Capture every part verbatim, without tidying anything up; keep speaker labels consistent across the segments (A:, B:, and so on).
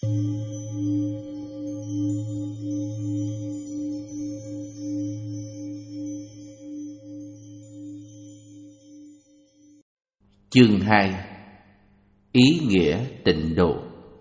A: Chương hai. Ý nghĩa tịnh độ.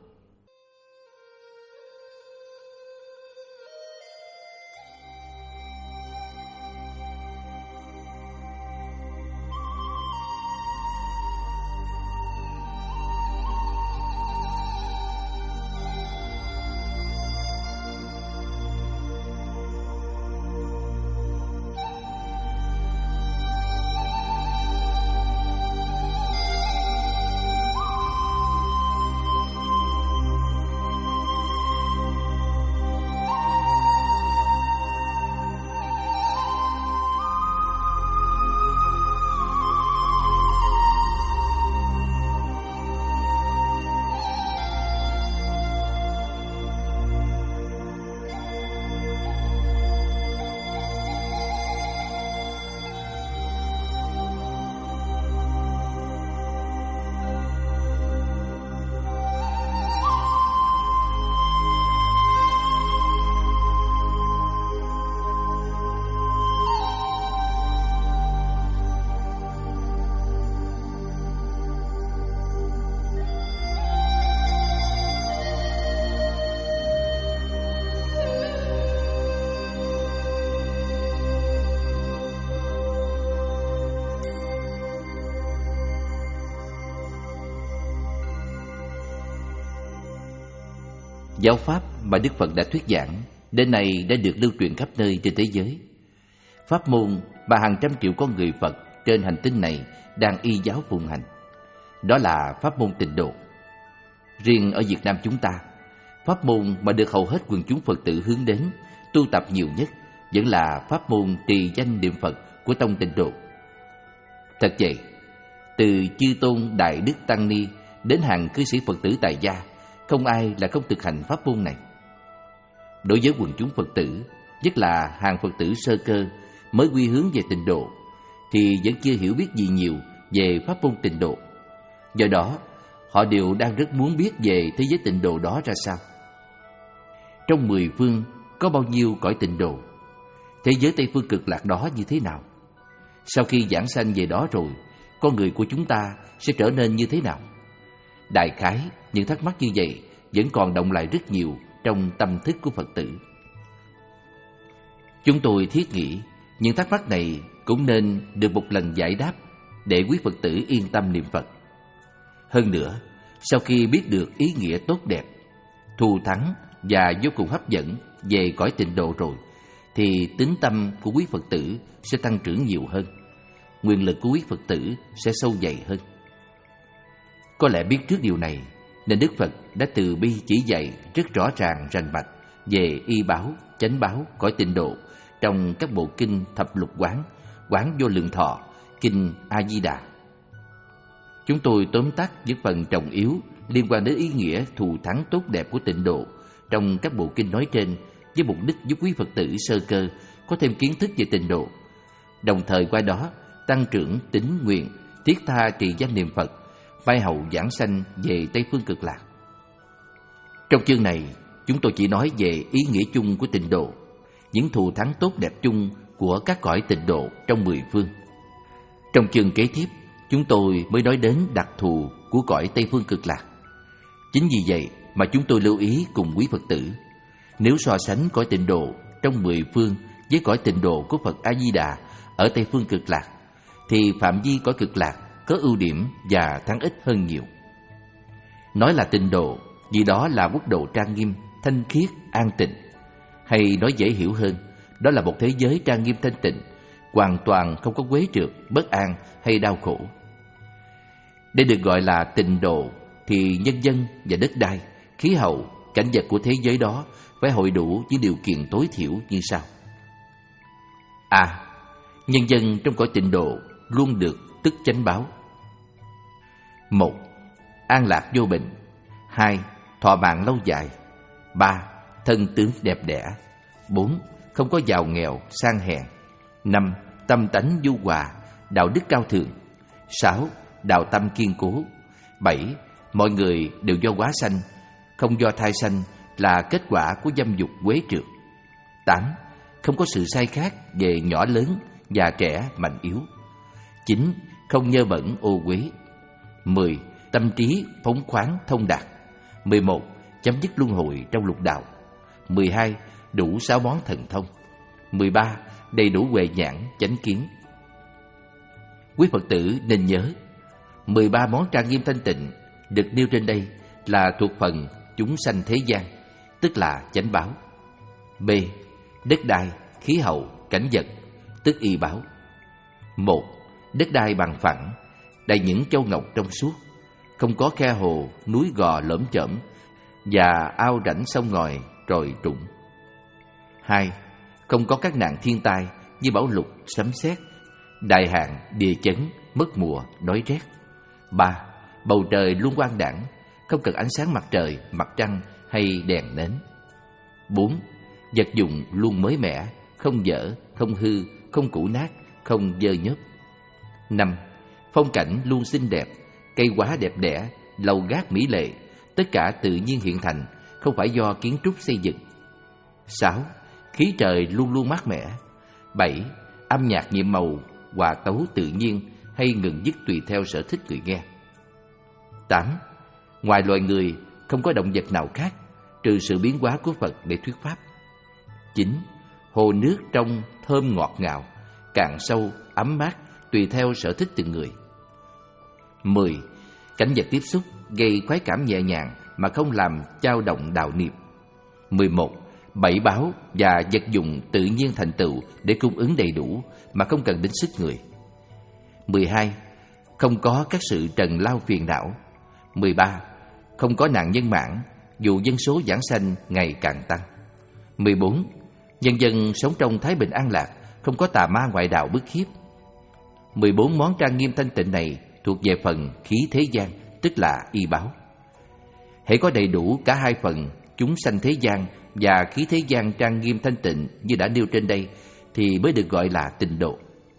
A: Giáo pháp mà Đức Phật đã thuyết giảng đến nay đã được lưu truyền khắp nơi trên thế giới. Pháp môn mà hàng trăm triệu con người Phật trên hành tinh này đang y giáo phụng hành, đó là pháp môn tịnh độ. Riêng ở Việt Nam chúng ta, pháp môn mà được hầu hết quần chúng Phật tử hướng đến, tu tập nhiều nhất vẫn là pháp môn trì danh niệm Phật của tông tịnh độ. Thật vậy, từ chư tôn Đại Đức Tăng Ni đến hàng cư sĩ Phật tử tại gia, không ai là không thực hành pháp môn này. Đối với quần chúng Phật tử, nhất là hàng Phật tử sơ cơ mới quy hướng về tịnh độ, thì vẫn chưa hiểu biết gì nhiều về pháp môn tịnh độ. Do đó, họ đều đang rất muốn biết về thế giới tịnh độ đó ra sao. Trong mười phương có bao nhiêu cõi tịnh độ? Thế giới Tây Phương Cực Lạc đó như thế nào? Sau khi giảng sanh về đó rồi, con người của chúng ta sẽ trở nên như thế nào? Đại khái, những thắc mắc như vậy vẫn còn động lại rất nhiều trong tâm thức của Phật tử. Chúng tôi thiết nghĩ những thắc mắc này cũng nên được một lần giải đáp để quý Phật tử yên tâm niệm Phật. Hơn nữa, sau khi biết được ý nghĩa tốt đẹp, thù thắng và vô cùng hấp dẫn về cõi tịnh độ rồi, thì tín tâm của quý Phật tử sẽ tăng trưởng nhiều hơn, nguyện lực của quý Phật tử sẽ sâu dày hơn. Có lẽ biết trước điều này, nên Đức Phật đã từ bi chỉ dạy rất rõ ràng rành mạch về y báo, chánh báo, cõi tịnh độ trong các bộ kinh Thập Lục Quán, Quán Vô Lượng Thọ, kinh A Di Đà. Chúng tôi tóm tắt những phần trọng yếu liên quan đến ý nghĩa thù thắng tốt đẹp của tịnh độ trong các bộ kinh nói trên, với mục đích giúp quý Phật tử sơ cơ có thêm kiến thức về tịnh độ, đồng thời qua đó tăng trưởng tín nguyện, thiết tha trì danh niệm Phật, mai hậu giảng sanh về Tây Phương Cực Lạc. Trong chương này, chúng tôi chỉ nói về ý nghĩa chung của tịnh độ, những thù thắng tốt đẹp chung của các cõi tịnh độ trong mười phương. Trong chương kế tiếp, chúng tôi mới nói đến đặc thù của cõi Tây Phương Cực Lạc. Chính vì vậy mà chúng tôi lưu ý cùng quý Phật tử, nếu so sánh cõi tịnh độ trong mười phương với cõi tịnh độ của Phật A Di Đà ở Tây Phương Cực Lạc, thì phạm vi cõi Cực Lạc có ưu điểm và thắng ích hơn nhiều. Nói là tịnh độ vì đó là quốc độ trang nghiêm, thanh khiết, an tịnh. Hay nói dễ hiểu hơn, đó là một thế giới trang nghiêm thanh tịnh, hoàn toàn không có quấy trượt, bất an hay đau khổ. Để được gọi là tịnh độ thì nhân dân và đất đai, khí hậu, cảnh vật của thế giới đó phải hội đủ những điều kiện tối thiểu như sau. A. Nhân dân trong cõi tịnh độ luôn được tức chánh báo. Một. An lạc vô bệnh. Hai. Thọ mạng lâu dài. Ba. Thân tướng đẹp đẽ. Bốn. Không có giàu nghèo, sang hèn. Năm. Tâm tánh nhu hòa, đạo đức cao thượng. Sáu. Đạo tâm kiên cố. Bảy. Mọi người đều do hóa sanh không do thai sanh là kết quả của dâm dục quế trượt. Tám. Không có sự sai khác về nhỏ lớn, già trẻ, mạnh yếu. Chín. Không nhơ bẩn ô uế. Mười. Tâm trí phóng khoáng thông đạt. Mười một. Chấm dứt luân hồi trong lục đạo. Mười hai. Đủ sáu món thần thông. Mười ba. Đầy đủ huệ nhãn, chánh kiến. Quý Phật tử nên nhớ, mười ba món trang nghiêm thanh tịnh được nêu trên đây là thuộc phần chúng sanh thế gian, tức là chánh báo. B. Đất đai, khí hậu, cảnh vật, tức y báo. Một. Đất đai bằng phẳng, đầy những châu ngọc trong suốt, không có khe hồ, núi gò lởm chởm và ao rãnh sông ngòi trồi trũng. Hai. Không có các nạn thiên tai như bão lụt, sấm sét, đại hạn, địa chấn, mất mùa, đói rét. Ba. Bầu trời luôn quang đãng, không cần ánh sáng mặt trời, mặt trăng hay đèn nến. Bốn. Vật dụng luôn mới mẻ, không dở, không hư, không cũ nát, không dơ nhớp. Năm. Phong cảnh luôn xinh đẹp, cây quá đẹp đẽ, lầu gác mỹ lệ, tất cả tự nhiên hiện thành, không phải do kiến trúc xây dựng. Sáu. Khí trời luôn luôn mát mẻ. Bảy. Âm nhạc nhiệm màu, hòa tấu tự nhiên hay ngừng dứt tùy theo sở thích người nghe. Tám. Ngoài loài người, không có động vật nào khác trừ sự biến hóa của Phật để thuyết pháp. Chín. Hồ nước trong thơm ngọt ngào, cạn sâu, ấm mát tùy theo sở thích từng người. Mười. Cảnh vật tiếp xúc gây khoái cảm nhẹ nhàng mà không làm dao động đạo niệm. Mười một. Bảy báo và vật dụng tự nhiên thành tựu để cung ứng đầy đủ mà không cần đến sức người. Mười hai. Không có các sự trần lao phiền não. Mười ba. Không có nạn nhân mãn dù dân số giảng sanh ngày càng tăng. Mười bốn. Nhân dân sống trong thái bình an lạc, không có tà ma ngoại đạo bức hiếp. Mười bốn món trang nghiêm thanh tịnh này thuộc về phần khí thế gian, tức là y báo. Hễ có đầy đủ cả hai phần chúng sanh thế gian và khí thế gian trang nghiêm thanh tịnh như đã nêu trên đây thì mới được gọi là tịnh độ.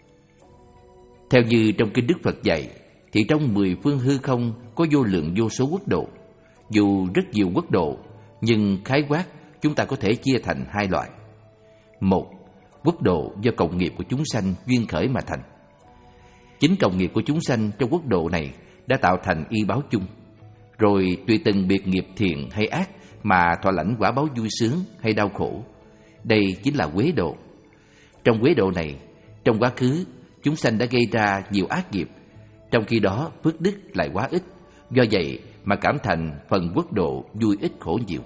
A: Theo như trong kinh Đức Phật dạy thì trong mười phương hư không có vô lượng vô số quốc độ. Dù rất nhiều quốc độ, nhưng khái quát chúng ta có thể chia thành hai loại. Một. Quốc độ do cộng nghiệp của chúng sanh duyên khởi mà thành. Chính cộng nghiệp của chúng sanh trong quốc độ này đã tạo thành y báo chung, rồi tùy từng biệt nghiệp thiện hay ác mà thọ lãnh quả báo vui sướng hay đau khổ. Đây chính là quế độ. Trong quế độ này, trong quá khứ chúng sanh đã gây ra nhiều ác nghiệp, trong khi đó phước đức lại quá ít, do vậy mà cảm thành phần quốc độ vui ít khổ nhiều.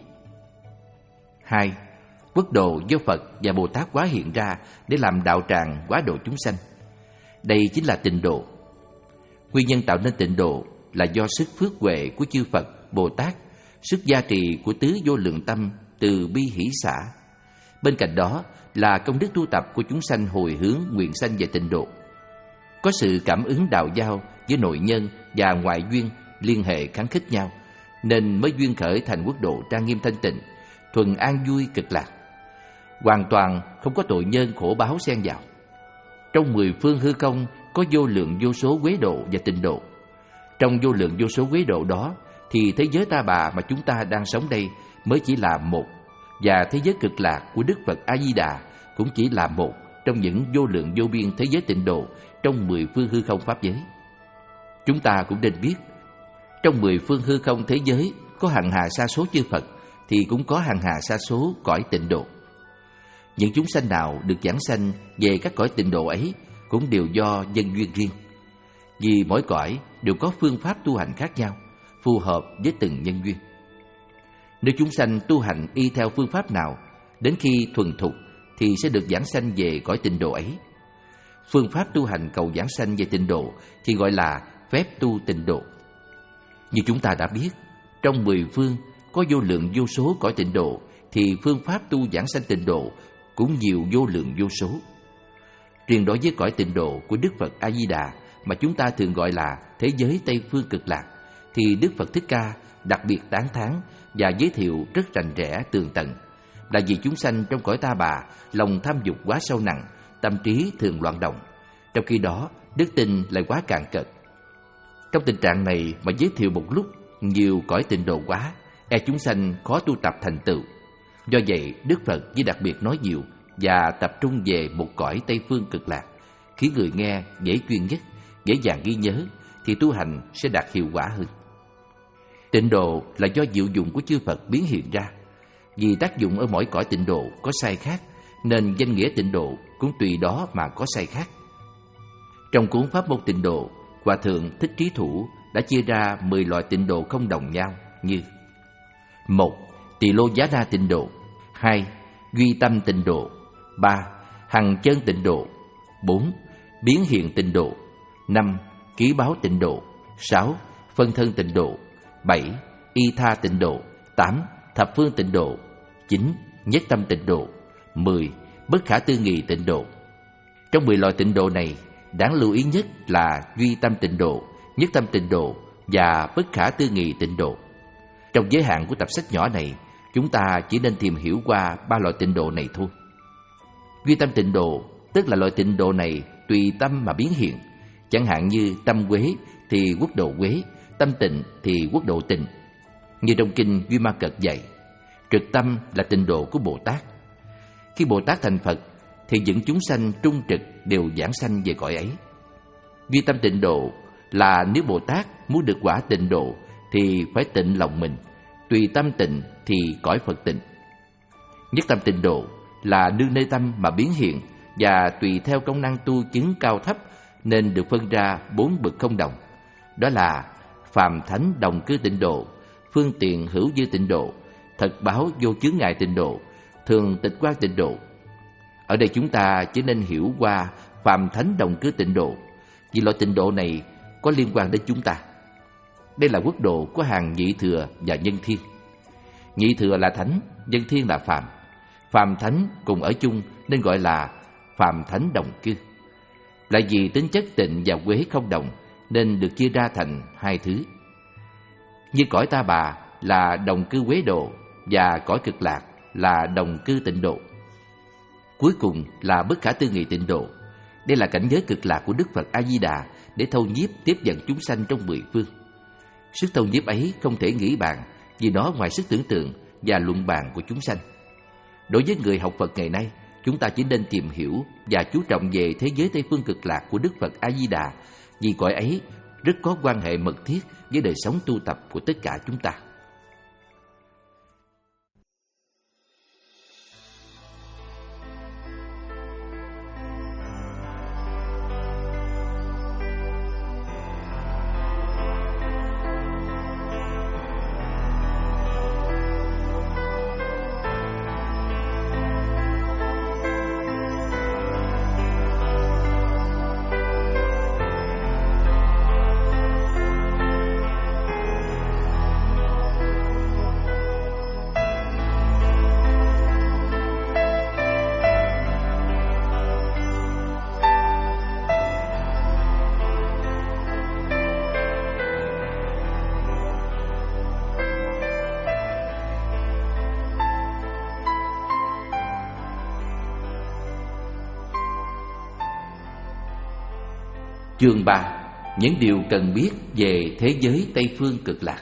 A: Hai. Quốc độ do Phật và Bồ Tát hóa hiện ra để làm đạo tràng hóa độ chúng sanh. Đây chính là tịnh độ. Nguyên nhân tạo nên tịnh độ là do sức phước huệ của chư Phật, Bồ Tát, sức gia trì của tứ vô lượng tâm từ bi hỷ xả. Bên cạnh đó là công đức tu tập của chúng sanh hồi hướng nguyện sanh về tịnh độ. Có sự cảm ứng đạo giao giữa nội nhân và ngoại duyên liên hệ kháng khích nhau, nên mới duyên khởi thành quốc độ trang nghiêm thanh tịnh, thuần an vui cực lạc, hoàn toàn không có tội nhân khổ báo xen vào. Trong mười phương hư không có vô lượng vô số quế độ và tịnh độ. Trong vô lượng vô số quế độ đó thì thế giới ta bà mà chúng ta đang sống đây mới chỉ là một, và thế giới cực lạc của Đức Phật A Di Đà cũng chỉ là một trong những vô lượng vô biên thế giới tịnh độ trong mười phương hư không pháp giới. Chúng ta cũng nên biết, trong mười phương hư không thế giới có hằng hà sa số chư Phật thì cũng có hằng hà sa số cõi tịnh độ. Những chúng sanh nào được giảng sanh về các cõi tịnh độ ấy cũng đều do nhân duyên riêng, vì mỗi cõi đều có phương pháp tu hành khác nhau, phù hợp với từng nhân duyên. Nếu chúng sanh tu hành y theo phương pháp nào, đến khi thuần thục thì sẽ được giảng sanh về cõi tịnh độ ấy. Phương pháp tu hành cầu giảng sanh về tịnh độ thì gọi là phép tu tịnh độ. Như chúng ta đã biết, trong mười phương có vô lượng vô số cõi tịnh độ, thì phương pháp tu giảng sanh tịnh độ cũng nhiều vô lượng vô số. Riêng đối với cõi tịnh độ của Đức Phật A Di Đà mà chúng ta thường gọi là thế giới Tây phương cực lạc, thì Đức Phật Thích Ca đặc biệt tán thán và giới thiệu rất rành rẽ tường tận, là vì chúng sanh trong cõi ta bà lòng tham dục quá sâu nặng, tâm trí thường loạn động, trong khi đó đức tin lại quá cạn cợt. Trong tình trạng này mà giới thiệu một lúc nhiều cõi tịnh độ quá e chúng sanh khó tu tập thành tựu. Do vậy, Đức Phật chỉ đặc biệt nói nhiều và tập trung về một cõi Tây Phương Cực Lạc, khiến người nghe dễ chuyên nhất, dễ dàng ghi nhớ, thì tu hành sẽ đạt hiệu quả hơn. Tịnh độ là do diệu dụng của chư Phật biến hiện ra. Vì tác dụng ở mỗi cõi tịnh độ có sai khác, nên danh nghĩa tịnh độ cũng tùy đó mà có sai khác. Trong cuốn Pháp môn tịnh độ, Hòa thượng Thích Trí Thủ đã chia ra mười loại tịnh độ không đồng nhau như: một. Tỳ lô giá na tịnh độ. Hai. Duy tâm tịnh độ. Ba. Hằng chân tịnh độ. Bốn. Biến hiện tịnh độ. Năm. Ký báo tịnh độ. Sáu. Phân thân tịnh độ. Bảy. Y tha tịnh độ. Tám. Thập phương tịnh độ. Chín. Nhất tâm tịnh độ. Mười. Bất khả tư nghị tịnh độ. Trong mười loại tịnh độ này, đáng lưu ý nhất là duy tâm tịnh độ, nhất tâm tịnh độ và bất khả tư nghị tịnh độ. Trong giới hạn của tập sách nhỏ này, chúng ta chỉ nên tìm hiểu qua ba loại tịnh độ này thôi. Duy tâm tịnh độ tức là loại tịnh độ này tùy tâm mà biến hiện. Chẳng hạn như tâm quế thì quốc độ quế, tâm tịnh thì quốc độ tịnh. Như trong kinh Duy Ma Cật dạy, trực tâm là tịnh độ của Bồ Tát. Khi Bồ Tát thành Phật thì những chúng sanh trung trực đều giảng sanh về cõi ấy. Duy tâm tịnh độ là nếu Bồ Tát muốn được quả tịnh độ thì phải tịnh lòng mình, tùy tâm tịnh thì cõi Phật tịnh. Nhất tâm tịnh độ là nương nơi tâm mà biến hiện, và tùy theo công năng tu chứng cao thấp nên được phân ra bốn bậc không đồng. Đó là phàm thánh đồng cư tịnh độ, phương tiện hữu dư tịnh độ, thật báo vô chướng ngại tịnh độ, thường tịch quan tịnh độ. Ở đây chúng ta chỉ nên hiểu qua phàm thánh đồng cư tịnh độ, vì loại tịnh độ này có liên quan đến chúng ta. Đây là quốc độ của hàng nhị thừa và nhân thiên. Nhị thừa là thánh, nhân thiên là phàm. Phàm thánh cùng ở chung nên gọi là phàm thánh đồng cư. Lại vì tính chất tịnh và quế không đồng nên được chia ra thành hai thứ. Như cõi Ta Bà là đồng cư quế độ, và cõi Cực Lạc là đồng cư tịnh độ. Cuối cùng là bất khả tư nghị tịnh độ. Đây là cảnh giới cực lạc của Đức Phật A Di Đà để thâu nhiếp tiếp dẫn chúng sanh trong mười phương. Sức thâu nhiếp ấy không thể nghĩ bàn, vì nó ngoài sức tưởng tượng và luận bàn của chúng sanh. Đối với người học Phật ngày nay, chúng ta chỉ nên tìm hiểu và chú trọng về thế giới Tây Phương Cực Lạc của Đức Phật A Di Đà, vì cõi ấy rất có quan hệ mật thiết với đời sống tu tập của tất cả chúng ta. Chương ba. Những điều cần biết về thế giới Tây Phương Cực Lạc.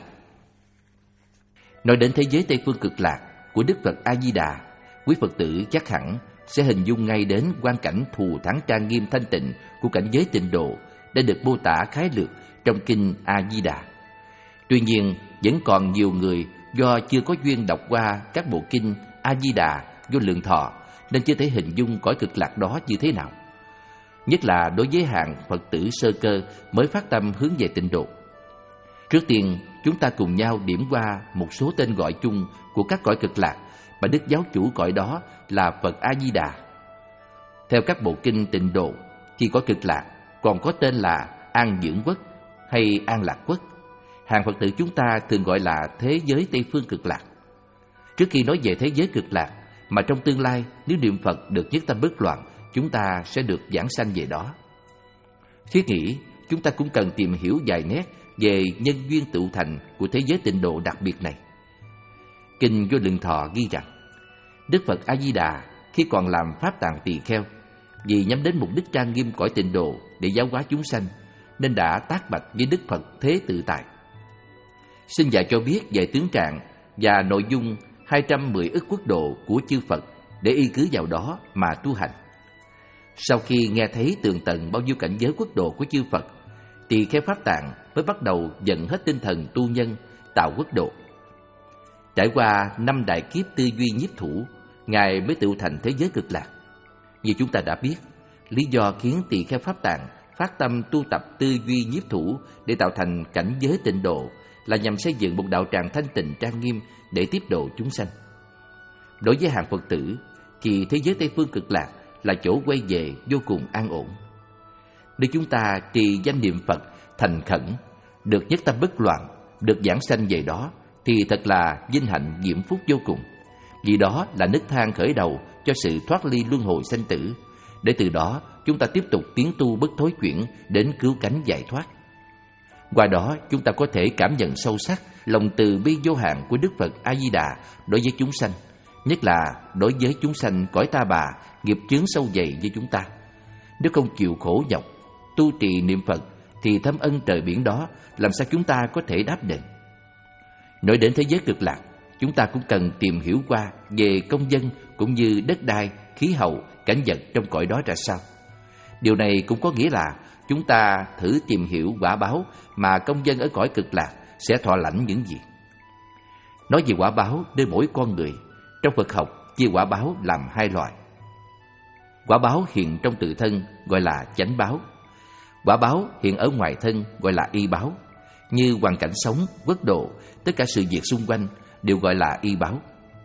A: Nói đến thế giới Tây Phương Cực Lạc của Đức Phật A Di Đà, quý Phật tử chắc hẳn sẽ hình dung ngay đến quang cảnh thù thắng trang nghiêm thanh tịnh của cảnh giới tịnh độ đã được mô tả khái lược trong kinh A Di Đà. Tuy nhiên, vẫn còn nhiều người do chưa có duyên đọc qua các bộ kinh A Di Đà, Vô Lượng Thọ nên chưa thể hình dung cõi cực lạc đó như thế nào. Nhất là đối với hạng Phật tử sơ cơ mới phát tâm hướng về tịnh độ. Trước tiên, chúng ta cùng nhau điểm qua một số tên gọi chung của các cõi cực lạc mà Đức Giáo chủ cõi đó là Phật A Di Đà. Theo các bộ kinh tịnh độ, thì cõi cực lạc còn có tên là An Dưỡng Quốc hay An Lạc Quốc. Hàng Phật tử chúng ta thường gọi là thế giới Tây Phương Cực Lạc. Trước khi nói về thế giới cực lạc, mà trong tương lai nếu niệm Phật được nhất tâm bất loạn, chúng ta sẽ được giảng sanh về đó. Thiết nghĩ, chúng ta cũng cần tìm hiểu vài nét về nhân duyên tựu thành của thế giới tịnh độ đặc biệt này. Kinh Vô Lượng Thọ ghi rằng, Đức Phật A Di Đà khi còn làm pháp tạng tỳ kheo, vì nhắm đến mục đích trang nghiêm cõi tịnh độ để giáo hóa chúng sanh, nên đã tác bạch với Đức Phật Thế Tự Tại. Xin dạy cho biết về tướng trạng và nội dung hai trăm mười ức quốc độ của chư Phật để y cứ vào đó mà tu hành. Sau khi nghe thấy tường tận bao nhiêu cảnh giới quốc độ của chư Phật, Tỳ Kheo Pháp Tạng mới bắt đầu dần hết tinh thần tu nhân, tạo quốc độ. Trải qua năm đại kiếp tư duy nhiếp thủ, Ngài mới tự thành thế giới cực lạc. Như chúng ta đã biết, lý do khiến Tỳ Kheo Pháp Tạng phát tâm tu tập tư duy nhiếp thủ để tạo thành cảnh giới tịnh độ là nhằm xây dựng một đạo tràng thanh tịnh trang nghiêm để tiếp độ chúng sanh. Đối với hàng Phật tử, thì thế giới Tây Phương cực lạc là chỗ quay về vô cùng an ổn. Nếu chúng ta trì danh niệm Phật thành khẩn, được nhất tâm bất loạn, được giảng sanh về đó, thì thật là vinh hạnh diễm phúc vô cùng. Vì đó là nấc thang khởi đầu cho sự thoát ly luân hồi sanh tử, để từ đó chúng ta tiếp tục tiến tu bất thối chuyển đến cứu cánh giải thoát. Qua đó chúng ta có thể cảm nhận sâu sắc lòng từ bi vô hạn của Đức Phật A Di Đà đối với chúng sanh, nhất là đối với chúng sanh cõi ta bà, nghiệp chướng sâu dày như chúng ta. Nếu không chịu khổ nhọc tu trì niệm Phật thì thâm ân trời biển đó làm sao chúng ta có thể đáp đền. Nói đến thế giới cực lạc, chúng ta cũng cần tìm hiểu qua về công dân cũng như đất đai, khí hậu, cảnh vật trong cõi đó ra sao. Điều này cũng có nghĩa là chúng ta thử tìm hiểu quả báo mà công dân ở cõi cực lạc sẽ thọ lãnh những gì. Nói về quả báo nơi mỗi con người, trong Phật học chia quả báo làm hai loại. Quả báo hiện trong tự thân gọi là chánh báo. Quả báo hiện ở ngoài thân gọi là y báo. Như hoàn cảnh sống, quốc độ, tất cả sự việc xung quanh đều gọi là y báo.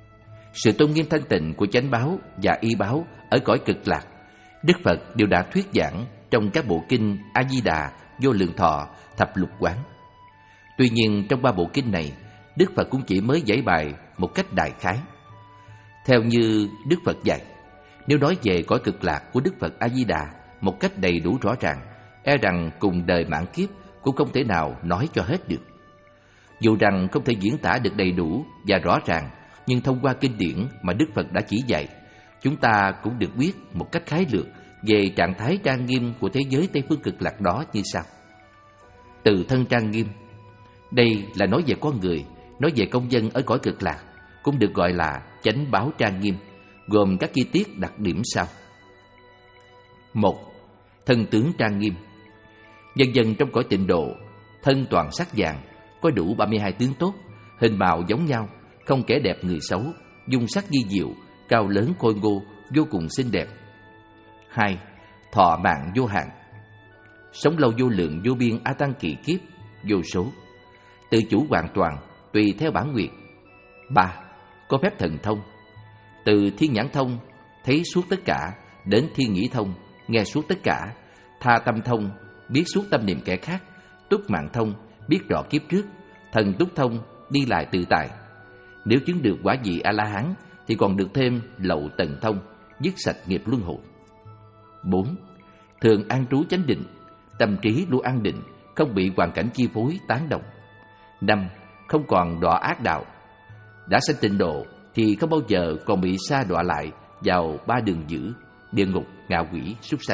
A: Sự tôn nghiêm thanh tịnh của chánh báo và y báo ở cõi cực lạc, Đức Phật đều đã thuyết giảng trong các bộ kinh A Di Đà, Vô Lượng Thọ, Thập Lục Quán. Tuy nhiên trong ba bộ kinh này, Đức Phật cũng chỉ mới giải bài một cách đại khái. Theo như Đức Phật dạy, nếu nói về cõi cực lạc của Đức Phật A Di Đà một cách đầy đủ rõ ràng, e rằng cùng đời mãn kiếp cũng không thể nào nói cho hết được. Dù rằng không thể diễn tả được đầy đủ và rõ ràng, nhưng thông qua kinh điển mà Đức Phật đã chỉ dạy, chúng ta cũng được biết một cách khái lược về trạng thái trang nghiêm của thế giới Tây Phương cực lạc đó như sau. Từ thân trang nghiêm, đây là nói về con người, nói về công dân ở cõi cực lạc, cũng được gọi là chánh báo trang nghiêm, gồm các chi tiết đặc điểm sau. Một, thân tướng trang nghiêm. Nhân dân trong cõi tịnh độ, thân toàn sắc vàng, có đủ ba mươi hai tướng tốt, hình mạo giống nhau, không kẻ đẹp người xấu, dung sắc di diệu, cao lớn khôi ngô, vô cùng xinh đẹp. Hai, thọ mạng vô hạn. Sống lâu vô lượng vô biên a tăng kỳ kiếp, vô số. Tự chủ hoàn toàn, tùy theo bản nguyện. Ba, có phép thần thông. Từ thiên nhãn thông, thấy suốt tất cả, đến thiên nhĩ thông, nghe suốt tất cả, tha tâm thông, biết suốt tâm niệm kẻ khác, túc mạng thông, biết rõ kiếp trước, thần túc thông, đi lại tự tại. Nếu chứng được quả vị A-la-hán thì còn được thêm lậu tần thông, dứt sạch nghiệp luân hồi. Bốn, thường an trú chánh định, tâm trí luôn an định, không bị hoàn cảnh chi phối tán động. Năm, không còn đọa ác đạo. Đã sanh tịnh độ thì không bao giờ còn bị sa đọa lại vào ba đường dữ, địa ngục, ngạ quỷ, súc sanh.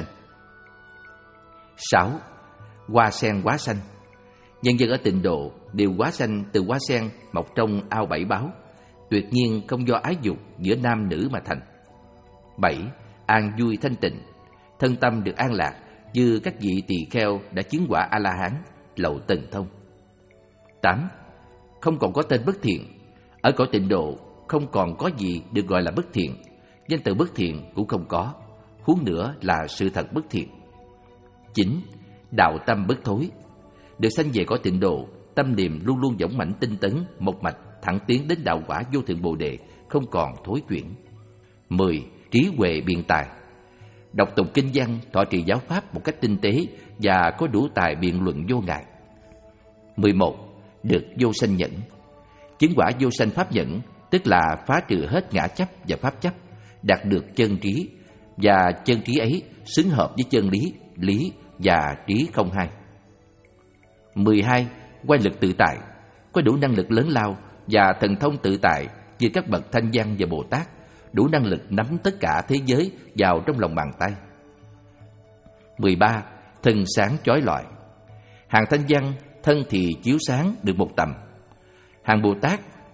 A: Sáu, hoa sen hóa sanh. Nhân dân ở tịnh độ đều hóa sanh từ hoa sen mọc trong ao bảy báo, tuyệt nhiên không do ái dục giữa nam nữ mà thành. Bảy, an vui thanh tịnh, thân tâm được an lạc như các vị tỳ kheo đã chứng quả A-la-hán, lậu tần thông. Tám, không còn có tên bất thiện. Ở cõi tịnh độ không còn có gì được gọi là bất thiện, danh từ bất thiện cũng không có, huống nữa là sự thật bất thiện. Chín, đạo tâm bất thối. Được sanh về cõi tịnh độ, tâm niệm luôn luôn dũng mãnh tinh tấn, một mạch thẳng tiến đến đạo quả vô thượng bồ đề, không còn thối chuyển. Mười, trí huệ biện tài. Đọc tụng kinh văn, thọ trì giáo pháp một cách tinh tế và có đủ tài biện luận vô ngại. Mười một, được vô sanh nhẫn. Chứng quả vô sanh pháp nhẫn, tức là phá trừ hết ngã chấp và pháp chấp, đạt được chân trí, và chân trí ấy xứng hợp với chân lý, lý và trí không hai. Mười hai, quay lực tự tại, có đủ năng lực lớn lao và thần thông tự tại như các bậc Thanh Văn và Bồ Tát, đủ năng lực nắm tất cả thế giới vào trong lòng bàn tay. Mười ba, thân sáng chói lọi. Hàng Thanh Văn thân thì chiếu sáng được một tầm, hàng Bồ Tát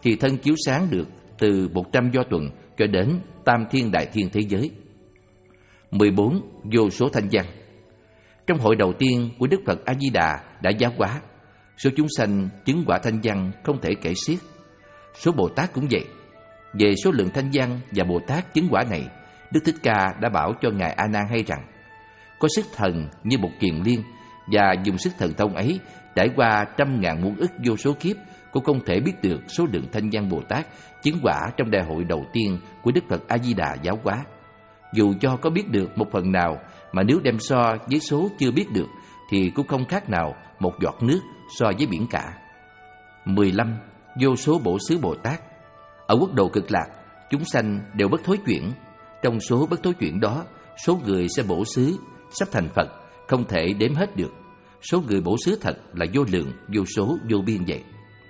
A: thì thân chiếu sáng được từ một trăm do tuần cho đến tam thiên đại thiên thế giới. mười bốn. Vô số thanh văn. Trong hội đầu tiên của Đức Phật A Di Đà đã giáo hóa, số chúng sanh chứng quả thanh văn không thể kể xiết. Số Bồ Tát cũng vậy. Về số lượng thanh văn và Bồ Tát chứng quả này, Đức Thích Ca đã bảo cho ngài A Nan hay rằng có sức thần như một kiền liên, và dùng sức thần thông ấy trải qua trăm ngàn muôn ức vô số kiếp cũng không thể biết được số lượng thanh văn Bồ Tát chứng quả trong đại hội đầu tiên của Đức Phật A Di Đà giáo hóa. Dù cho có biết được một phần nào, mà nếu đem so với số chưa biết được thì cũng không khác nào một giọt nước so với biển cả. mười lăm. Vô số bổ xứ Bồ Tát. Ở quốc độ Cực Lạc, chúng sanh đều bất thối chuyển. Trong số bất thối chuyển đó, số người sẽ bổ xứ sắp thành Phật không thể đếm hết được. Số người bổ xứ thật là vô lượng, vô số, vô biên vậy.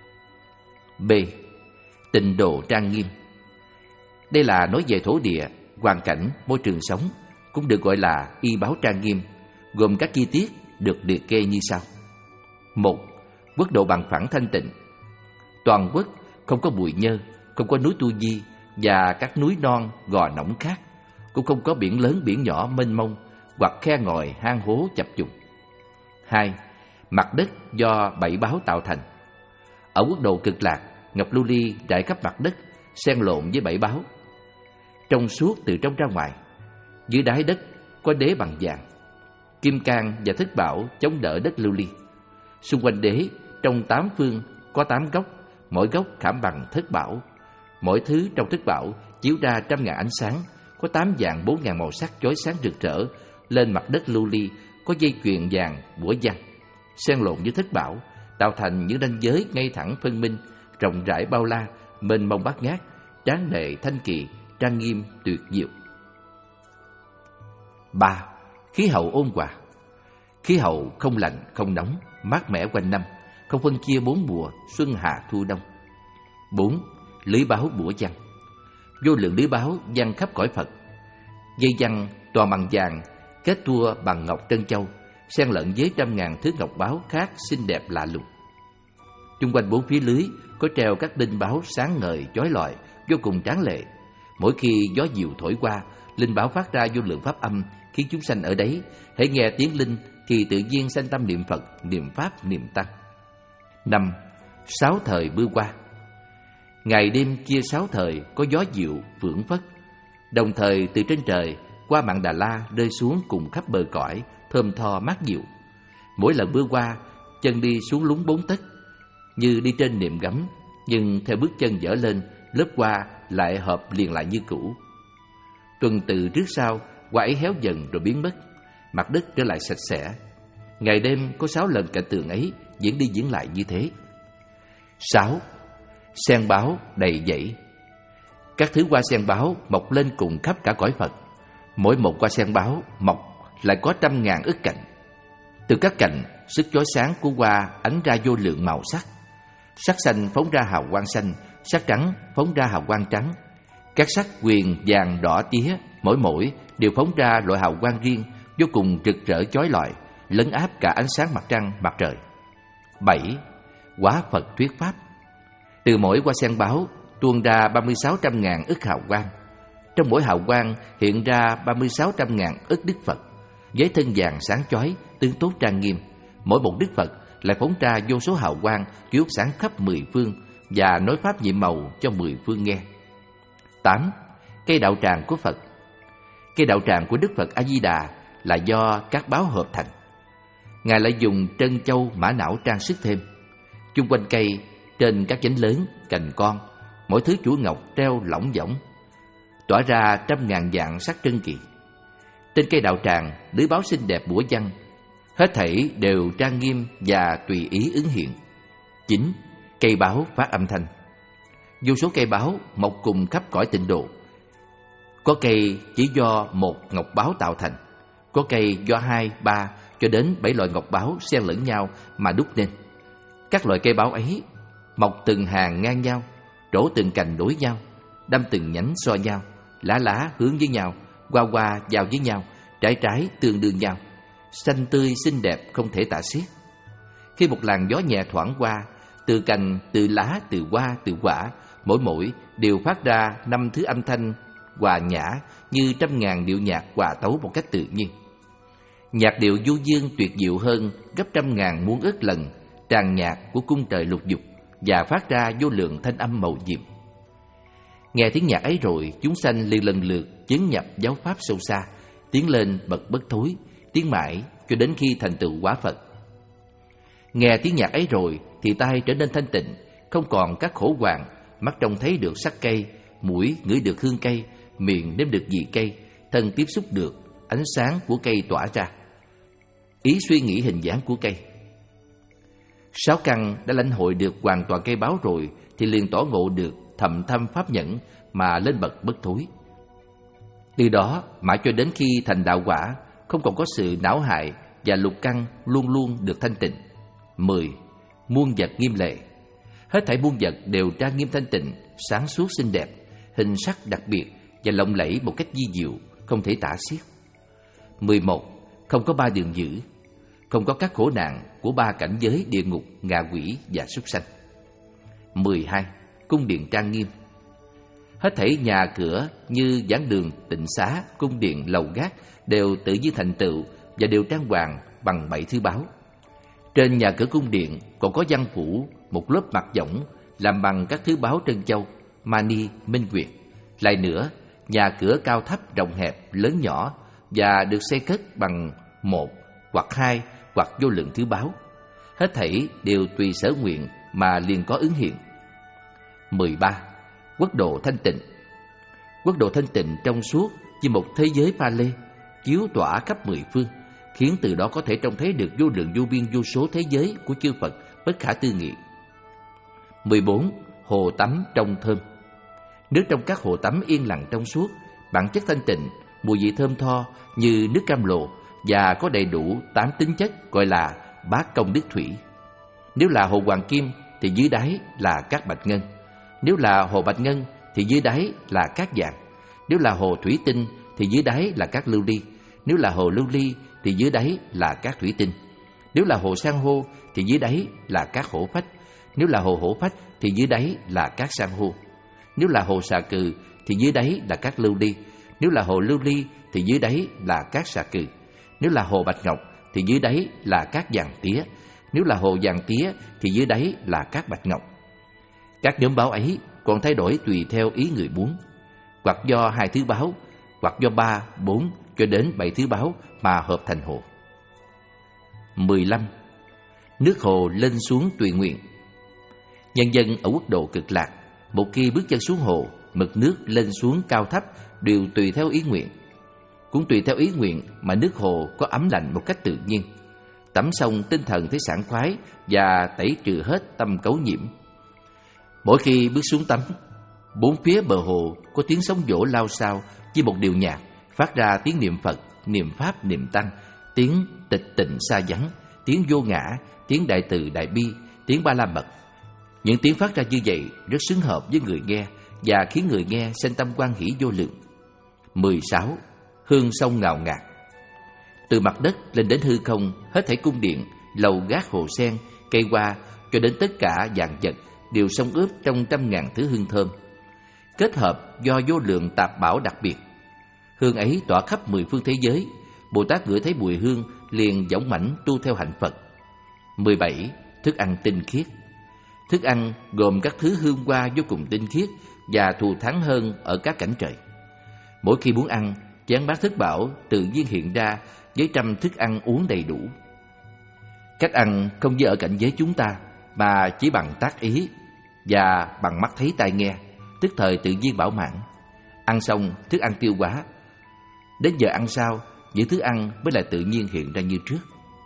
A: B. Tịnh độ trang nghiêm. Đây là nói về thổ địa, hoàn cảnh, môi trường sống, cũng được gọi là y báo trang nghiêm, gồm các chi tiết được liệt kê như sau. Một. Quốc độ bằng phẳng thanh tịnh. Toàn quốc không có bụi nhơ, không có núi Tu Di và các núi non gò nõng khác, cũng không có biển lớn biển nhỏ mênh mông hoặc khe ngòi hang hố chập trùng. Hai. Mặt đất do bảy báo tạo thành. Ở quốc độ Cực Lạc, ngọc lưu ly trải khắp mặt đất, xen lộn với bảy báo, trong suốt từ trong ra ngoài. Dưới đáy đất có đế bằng vàng, kim cang và thất bảo chống đỡ đất lưu ly. Xung quanh đế trong tám phương có tám góc, mỗi góc khảm bằng thất bảo. Mỗi thứ trong thất bảo chiếu ra trăm ngàn ánh sáng, có tám vạn bốn ngàn màu sắc chói sáng rực rỡ. Lên mặt đất lưu ly có dây chuyền vàng bủa văn, xen lộn với thất bảo, tạo thành những ranh giới ngay thẳng phân minh, rộng rãi bao la, mênh mông bát ngát, tráng lệ thanh kỳ, trang nghiêm tuyệt diệu. Ba. Khí hậu ôn hòa. Khí hậu không lạnh không nóng, mát mẻ quanh năm, không phân chia bốn mùa xuân hạ thu đông. Bốn. Lưới báo bủa văn. Vô lượng lưới báo văn khắp cõi Phật. Dây văn toàn bằng vàng, kết tua bằng ngọc trân châu, xen lẫn với trăm ngàn thứ ngọc báo khác xinh đẹp lạ lùng. Chung quanh bốn phía lưới có treo các linh báo sáng ngời chói lọi, vô cùng tráng lệ. Mỗi khi gió dịu thổi qua, linh báo phát ra vô lượng pháp âm, khiến chúng sanh ở đấy hễ nghe tiếng linh thì tự nhiên sanh tâm niệm Phật, niệm Pháp, niệm Tăng. Năm. Sáu thời mưa qua. Ngày đêm chia sáu thời có gió dịu phưởng phất, đồng thời từ trên trời qua Mạn Đà La rơi xuống cùng khắp bờ cõi, thơm tho mát dịu. Mỗi lần mưa qua, chân đi xuống lún bốn tấc, như đi trên nệm gấm, nhưng theo bước chân dở lên, lớp hoa lại hợp liền lại như cũ. Tuần từ trước sau, hoa ấy héo dần rồi biến mất, mặt đất trở lại sạch sẽ. Ngày đêm có sáu lần cảnh tượng ấy diễn đi diễn lại như thế. Sáu. Sen báo đầy dẫy. Các thứ hoa sen báo mọc lên cùng khắp cả cõi Phật. Mỗi một hoa sen báo mọc lại có trăm ngàn ức cành. Từ các cành, sức chói sáng của hoa ánh ra vô lượng màu sắc. Sắc xanh phóng ra hào quang xanh, sắc trắng phóng ra hào quang trắng. Các sắc quyền vàng đỏ tía mỗi mỗi đều phóng ra loại hào quang riêng, vô cùng rực rỡ chói lọi, lấn áp cả ánh sáng mặt trăng, mặt trời. Bảy. Hóa Phật thuyết pháp. Từ mỗi hoa sen báo tuôn ra ba mươi sáu trăm ngàn ức hào quang. Trong mỗi hào quang hiện ra ba mươi sáu trăm ngàn ức Đức Phật, với thân vàng sáng chói, tướng tốt trang nghiêm. Mỗi một Đức Phật lại phóng ra vô số hào quang chiếu sáng khắp mười phương và nói pháp nhiệm màu cho mười phương nghe. Tám. Cây đạo tràng của Phật. Cây đạo tràng của Đức Phật A Di Đà là do các báo hợp thành. Ngài lại dùng trân châu mã não trang sức thêm. Chung quanh cây, trên các nhánh lớn, cành con, mỗi thứ chuỗi ngọc treo lỏng võng, tỏa ra trăm ngàn dạng sắc trân kỳ. Trên cây đạo tràng, lưới báo xinh đẹp bủa văn, hết thảy đều trang nghiêm và tùy ý ứng hiện. Chín. Cây báo phát âm thanh. Vô số cây báo mọc cùng khắp cõi tịnh độ. Có cây chỉ do một ngọc báo tạo thành, có cây do hai, ba cho đến bảy loại ngọc báo xen lẫn nhau mà đúc nên. Các loại cây báo ấy mọc từng hàng ngang nhau, trổ từng cành đối nhau, đâm từng nhánh so nhau, lá lá hướng với nhau, hoa hoa vào với nhau, trái trái tương đương nhau, xanh tươi xinh đẹp không thể tả xiết. Khi một làn gió nhẹ thoảng qua, Từ cành, từ lá, từ hoa, từ quả, mỗi mỗi đều phát ra năm thứ âm thanh hòa nhã như trăm ngàn điệu nhạc hòa tấu một cách tự nhiên. Nhạc điệu du dương tuyệt diệu hơn gấp trăm ngàn muôn ức lần tràng nhạc của cung trời lục dục và phát ra vô lượng thanh âm mầu nhiệm. Nghe tiếng nhạc ấy rồi, chúng sanh liền lần lượt chứng nhập giáo pháp sâu xa, tiến lên bậc bất thối, tiến mãi cho đến khi thành tựu quả Phật. Nghe tiếng nhạc ấy rồi thì tai trở nên thanh tịnh, không còn các khổ hoạn, mắt trông thấy được sắc cây, mũi ngửi được hương cây, miệng nếm được vị cây, thân tiếp xúc được ánh sáng của cây tỏa ra, ý suy nghĩ hình dáng của cây. Sáu căn đã lãnh hội được hoàn toàn cây báo rồi thì liền tỏ ngộ được thầm thâm pháp nhẫn mà lên bậc bất thối. Từ đó mãi cho đến khi thành đạo quả, không còn có sự não hại và lục căn luôn luôn được thanh tịnh. Mười. Muôn vật nghiêm lệ. Hết thảy muôn vật đều trang nghiêm thanh tịnh, sáng suốt xinh đẹp, hình sắc đặc biệt và lộng lẫy một cách vi diệu, không thể tả xiết. Mười một. Không có ba đường dữ, không có các khổ nạn của ba cảnh giới địa ngục, ngạ quỷ và súc sanh. Mười hai. Cung điện trang nghiêm. Hết thảy nhà cửa như giảng đường, tịnh xá, cung điện, lầu gác đều tự nhiên thành tựu và đều trang hoàng bằng bảy thứ báu. Trên nhà cửa cung điện còn có văn phủ một lớp mặt võng làm bằng các thứ báu trân châu, mani, minh nguyệt. Lại nữa, nhà cửa cao thấp, rộng hẹp, lớn nhỏ và được xây cất bằng một hoặc hai hoặc vô lượng thứ báu. Hết thảy đều tùy sở nguyện mà liền có ứng hiện. Mười ba. Quốc độ thanh tịnh. Quốc độ thanh tịnh trong suốt như một thế giới pha lê, chiếu tỏa khắp mười phương, khiến từ đó có thể trông thấy được vô lượng vô biên vô số thế giới của chư Phật bất khả tư nghị. Mười bốn. Hồ tắm trong thơm. Nước trong các hồ tắm yên lặng trong suốt, bản chất thanh tịnh, mùi vị thơm tho như nước cam lộ và có đầy đủ tám tính chất gọi là bát công đức thủy. Nếu là hồ hoàng kim thì dưới đáy là cát bạch ngân. Nếu là hồ bạch ngân thì dưới đáy là cát vàng. Nếu là hồ thủy tinh thì dưới đáy là cát lưu ly. Nếu là hồ lưu ly thì dưới đáy là cát thủy tinh. Nếu là hồ san hô thì dưới đáy là cát hổ phách. Nếu là hồ hổ phách thì dưới đáy là cát san hô. Nếu là hồ xà cừ thì dưới đáy là cát lưu ly. Nếu là hồ lưu ly thì dưới đáy là cát xà cừ. Nếu là hồ bạch ngọc thì dưới đáy là cát vàng tía. Nếu là hồ vàng tía thì dưới đáy là cát bạch ngọc. Các nhóm báo ấy còn thay đổi tùy theo ý người muốn, hoặc do hai thứ báo, hoặc do ba, bốn cho đến bảy thứ báo mà hợp thành hồ. Mười lăm. Nước hồ lên xuống tùy nguyện. Nhân dân ở quốc độ Cực Lạc, một khi bước chân xuống hồ, mực nước lên xuống cao thấp đều tùy theo ý nguyện. Cũng tùy theo ý nguyện mà nước hồ có ấm lạnh một cách tự nhiên. Tắm xong tinh thần thấy sảng khoái và tẩy trừ hết tâm cấu nhiễm. Mỗi khi bước xuống tắm, bốn phía bờ hồ có tiếng sóng vỗ lao xao với một điệu nhạc, phát ra tiếng niệm Phật, niệm Pháp, niệm Tăng, tiếng tịch tịnh xa vắng, tiếng vô ngã, tiếng đại từ đại bi, tiếng ba la mật. Những tiếng phát ra như vậy rất xứng hợp với người nghe và khiến người nghe sinh tâm hoan hỷ vô lượng. Mười sáu. Hương sông ngào ngạt. Từ mặt đất lên đến hư không, hết thảy cung điện, lầu gác, hồ sen, cây hoa cho đến tất cả vạn vật đều xông ướp trong trăm ngàn thứ hương thơm, kết hợp do vô lượng tạp bảo đặc biệt. Hương ấy tỏa khắp mười phương thế giới. Bồ Tát ngửi thấy mùi hương liền dõng mãnh tu theo hạnh Phật. Mười bảy. Thức ăn tinh khiết. Thức ăn gồm các thứ hương hoa vô cùng tinh khiết và thù thắng hơn ở các cảnh trời. Mỗi khi muốn ăn, chén bát thức bảo tự nhiên hiện ra với trăm thức ăn uống đầy đủ. Cách ăn không như ở cảnh giới chúng ta, mà chỉ bằng tác ý và bằng mắt thấy tai nghe, tức thời tự nhiên bảo mãn. Ăn xong, thức ăn tiêu hóa. Đến giờ ăn sau, những thứ ăn mới lại tự nhiên hiện ra như trước.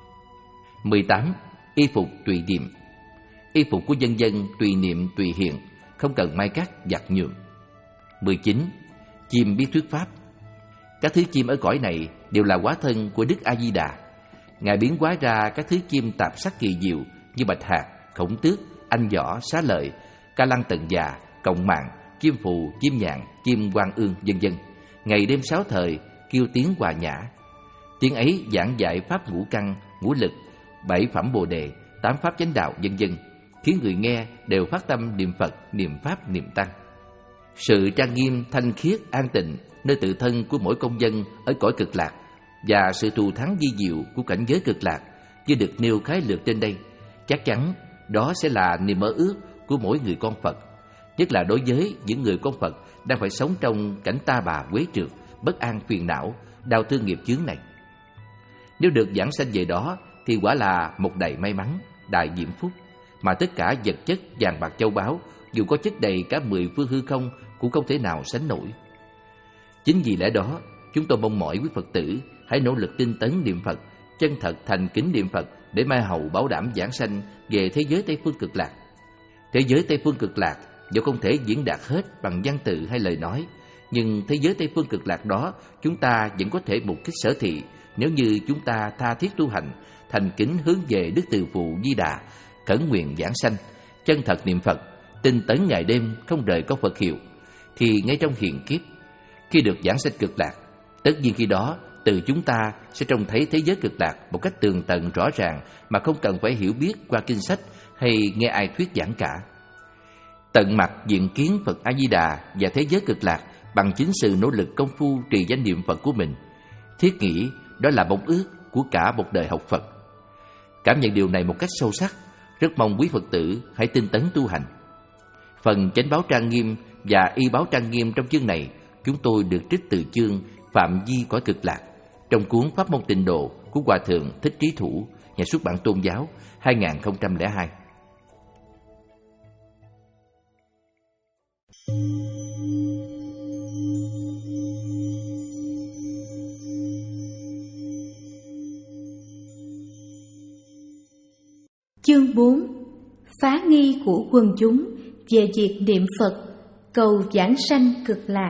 A: Mười tám. Y phục tùy niệm. Y phục của dân dân tùy niệm tùy hiện, không cần may cắt giặt nhuộm. Mười chín. Chim biết thuyết pháp. Các thứ chim ở cõi này đều là hóa thân của Đức A Di Đà. Ngài biến hóa ra các thứ chim tạp sắc kỳ diệu như bạch hạc, khổng tước, anh võ, xá lợi, ca lăng tần già, cộng mạng, chim phù, chim nhạn, chim quan ương, vân vân. Ngày đêm sáu thời kêu tiếng hòa nhã. Tiếng ấy giảng dạy pháp ngũ căn, ngũ lực, bảy phẩm bồ đề, tám pháp chánh đạo, vân vân, khiến người nghe đều phát tâm niệm Phật, niệm Pháp, niệm Tăng. Sự trang nghiêm, thanh khiết, an tịnh nơi tự thân của mỗi công dân ở cõi cực lạc và sự thù thắng vi diệu của cảnh giới cực lạc như được nêu khái lược trên đây, chắc chắn đó sẽ là niềm mơ ước của mỗi người con Phật, nhất là đối với những người con Phật đang phải sống trong cảnh ta bà quế trượt, bất an phiền não, đau thương nghiệp chướng này. Nếu được giảng sanh về đó thì quả là một đầy may mắn, đại diễm phúc mà tất cả vật chất vàng bạc châu báu dù có chất đầy cả mười phương hư không cũng không thể nào sánh nổi. Chính vì lẽ đó, chúng tôi mong mỏi quý Phật tử hãy nỗ lực tinh tấn niệm Phật, chân thật thành kính niệm Phật để mai hậu bảo đảm giảng sanh về thế giới Tây phương cực lạc. Thế giới Tây phương cực lạc dù không thể diễn đạt hết bằng văn tự hay lời nói, nhưng thế giới Tây phương cực lạc đó chúng ta vẫn có thể mục kích sở thị nếu như chúng ta tha thiết tu hành, thành kính hướng về Đức Từ Phụ Di Đà, khẩn nguyện giảng sanh, chân thật niệm Phật, tinh tấn ngày đêm không rời có Phật hiệu, thì ngay trong hiện kiếp, khi được giảng sanh cực lạc, tất nhiên khi đó từ chúng ta sẽ trông thấy thế giới cực lạc một cách tường tận rõ ràng mà không cần phải hiểu biết qua kinh sách hay nghe ai thuyết giảng cả. Tận mặt diện kiến Phật A Di Đà và thế giới cực lạc bằng chính sự nỗ lực công phu trì danh niệm Phật của mình, thiết nghĩ đó là mong ước của cả một đời học Phật. Cảm nhận điều này một cách sâu sắc, rất mong quý Phật tử hãy tinh tấn tu hành. Phần chánh báo trang nghiêm và y báo trang nghiêm trong chương này chúng tôi được trích từ chương Phạm Vi cõi cực lạc trong cuốn Pháp môn tịnh độ của Hòa thượng Thích Trí Thủ, nhà xuất bản Tôn giáo, hai nghìn không trăm lẻ hai.
B: Chương bốn. Phá nghi của quần chúng về việc niệm Phật, cầu giảng sanh cực lạc.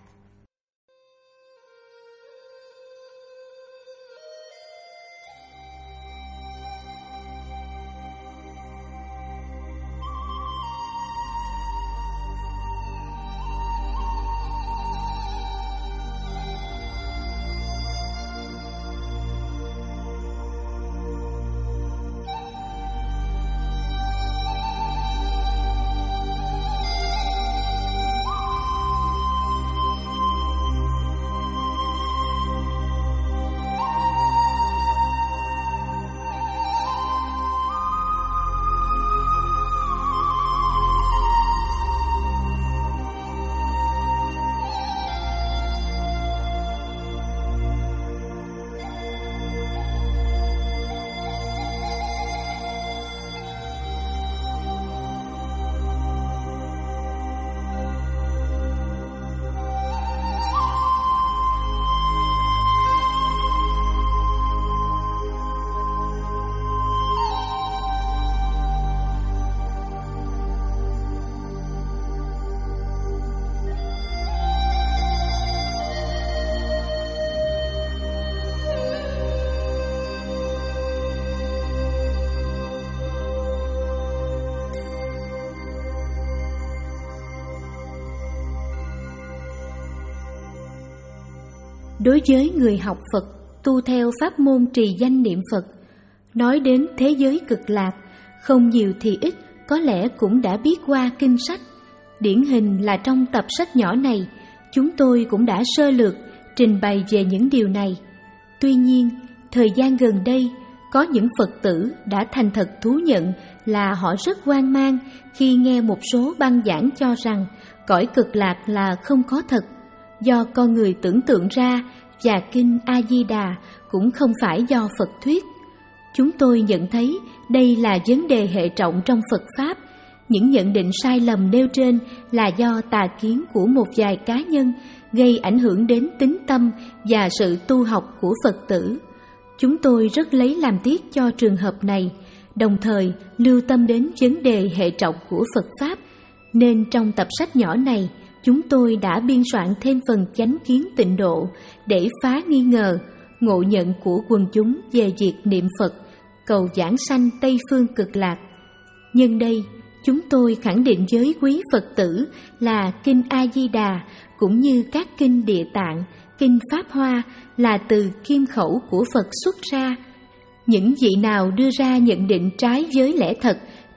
B: Đối với người học Phật, tu theo pháp môn trì danh niệm Phật, nói đến thế giới cực lạc, không nhiều thì ít, có lẽ cũng đã biết qua kinh sách. Điển hình là trong tập sách nhỏ này, chúng tôi cũng đã sơ lược trình bày về những điều này. Tuy nhiên, thời gian gần đây, có những Phật tử đã thành thật thú nhận là họ rất hoang mang khi nghe một số băng giảng cho rằng cõi cực lạc là không có thật, do con người tưởng tượng ra, và kinh A-di-đà cũng không phải do Phật thuyết. Chúng tôi nhận thấy đây là vấn đề hệ trọng trong Phật Pháp. Những nhận định sai lầm nêu trên là do tà kiến của một vài cá nhân, gây ảnh hưởng đến tín tâm và sự tu học của Phật tử. Chúng tôi rất lấy làm tiếc cho trường hợp này, đồng thời lưu tâm đến vấn đề hệ trọng của Phật Pháp, nên trong tập sách nhỏ này, chúng tôi đã biên soạn thêm phần chánh kiến tịnh độ để phá nghi ngờ, ngộ nhận của quần chúng về việc niệm Phật, cầu giảng sanh Tây phương cực lạc. Nhân đây, chúng tôi khẳng định với quý Phật tử là kinh A-di-đà cũng như các kinh Địa Tạng, kinh Pháp Hoa là từ kim khẩu của Phật xuất ra. Những vị nào đưa ra nhận định trái với lẽ thật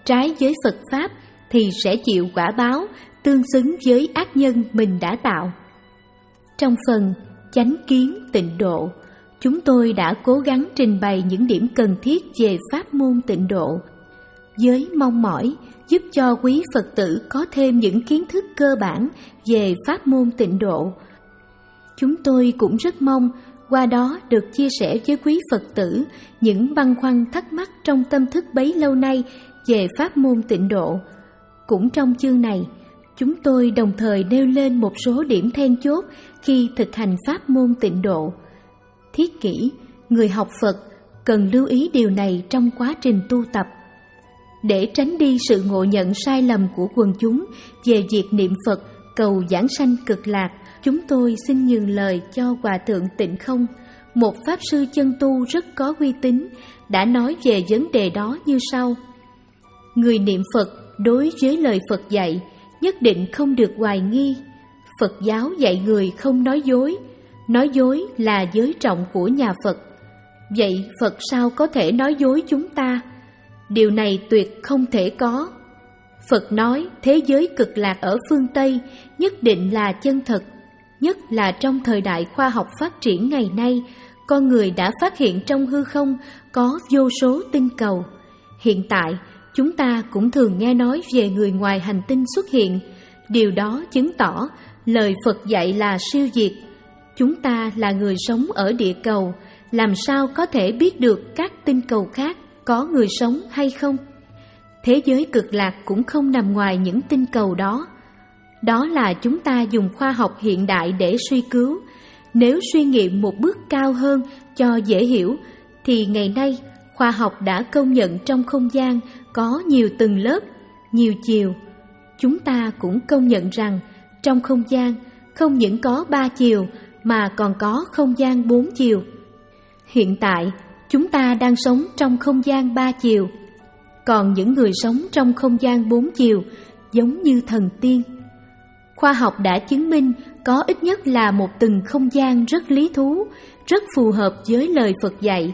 B: trái với Phật Pháp thì sẽ chịu quả báo tương xứng với ác nhân mình đã tạo. Trong phần chánh kiến tịnh độ, chúng tôi đã cố gắng trình bày những điểm cần thiết về pháp môn tịnh độ, với mong mỏi giúp cho quý Phật tử có thêm những kiến thức cơ bản về pháp môn tịnh độ. Chúng tôi cũng rất mong qua đó được chia sẻ với quý Phật tử những băn khoăn thắc mắc trong tâm thức bấy lâu nay về pháp môn tịnh độ. Cũng trong chương này, chúng tôi đồng thời nêu lên một số điểm then chốt khi thực hành pháp môn tịnh độ. Thiết kỷ, người học Phật cần lưu ý điều này trong quá trình tu tập. Để tránh đi sự ngộ nhận sai lầm của quần chúng về việc niệm Phật cầu giảng sanh cực lạc, chúng tôi xin nhường lời cho Hòa Thượng Tịnh Không, một Pháp sư chân tu rất có uy tín, đã nói về vấn đề đó như sau. Người niệm Phật đối với lời Phật dạy nhất định không được hoài nghi. Phật giáo dạy người không nói dối, nói dối là giới trọng của nhà Phật. Vậy Phật sao có thể nói dối chúng ta? Điều này tuyệt không thể có. Phật nói thế giới cực lạc ở phương Tây nhất định là chân thật, nhất là trong thời đại khoa học phát triển ngày nay, con người đã phát hiện trong hư không có vô số tinh cầu. Hiện tại, chúng ta cũng thường nghe nói về người ngoài hành tinh xuất hiện. Điều đó chứng tỏ lời Phật dạy là siêu diệt. Chúng ta là người sống ở địa cầu, làm sao có thể biết được các tinh cầu khác có người sống hay không? Thế giới cực lạc cũng không nằm ngoài những tinh cầu đó. Đó là chúng ta dùng khoa học hiện đại để suy cứu. Nếu suy nghiệm một bước cao hơn cho dễ hiểu, thì ngày nay khoa học đã công nhận trong không gian có nhiều tầng lớp, nhiều chiều. Chúng ta cũng công nhận rằng trong không gian không những có ba chiều mà còn có không gian bốn chiều. Hiện tại, chúng ta đang sống trong không gian ba chiều, còn những người sống trong không gian bốn chiều giống như thần tiên. Khoa học đã chứng minh có ít nhất là một từng không gian rất lý thú, rất phù hợp với lời Phật dạy.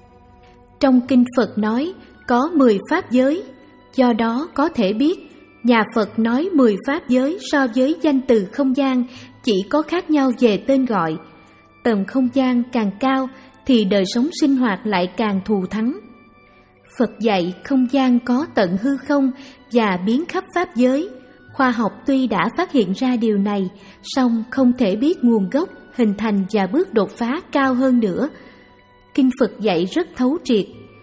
B: Trong Kinh Phật nói có mười pháp giới, do đó có thể biết nhà Phật nói mười pháp giới so với danh từ không gian chỉ có khác nhau về tên gọi. Tầng không gian càng cao thì đời sống sinh hoạt lại càng thù thắng. Phật dạy không gian có tận hư không và biến khắp pháp giới. Khoa học tuy đã phát hiện ra điều này, song không thể biết nguồn gốc, hình thành và bước đột phá cao hơn nữa. Kinh Phật dạy rất thấu triệt.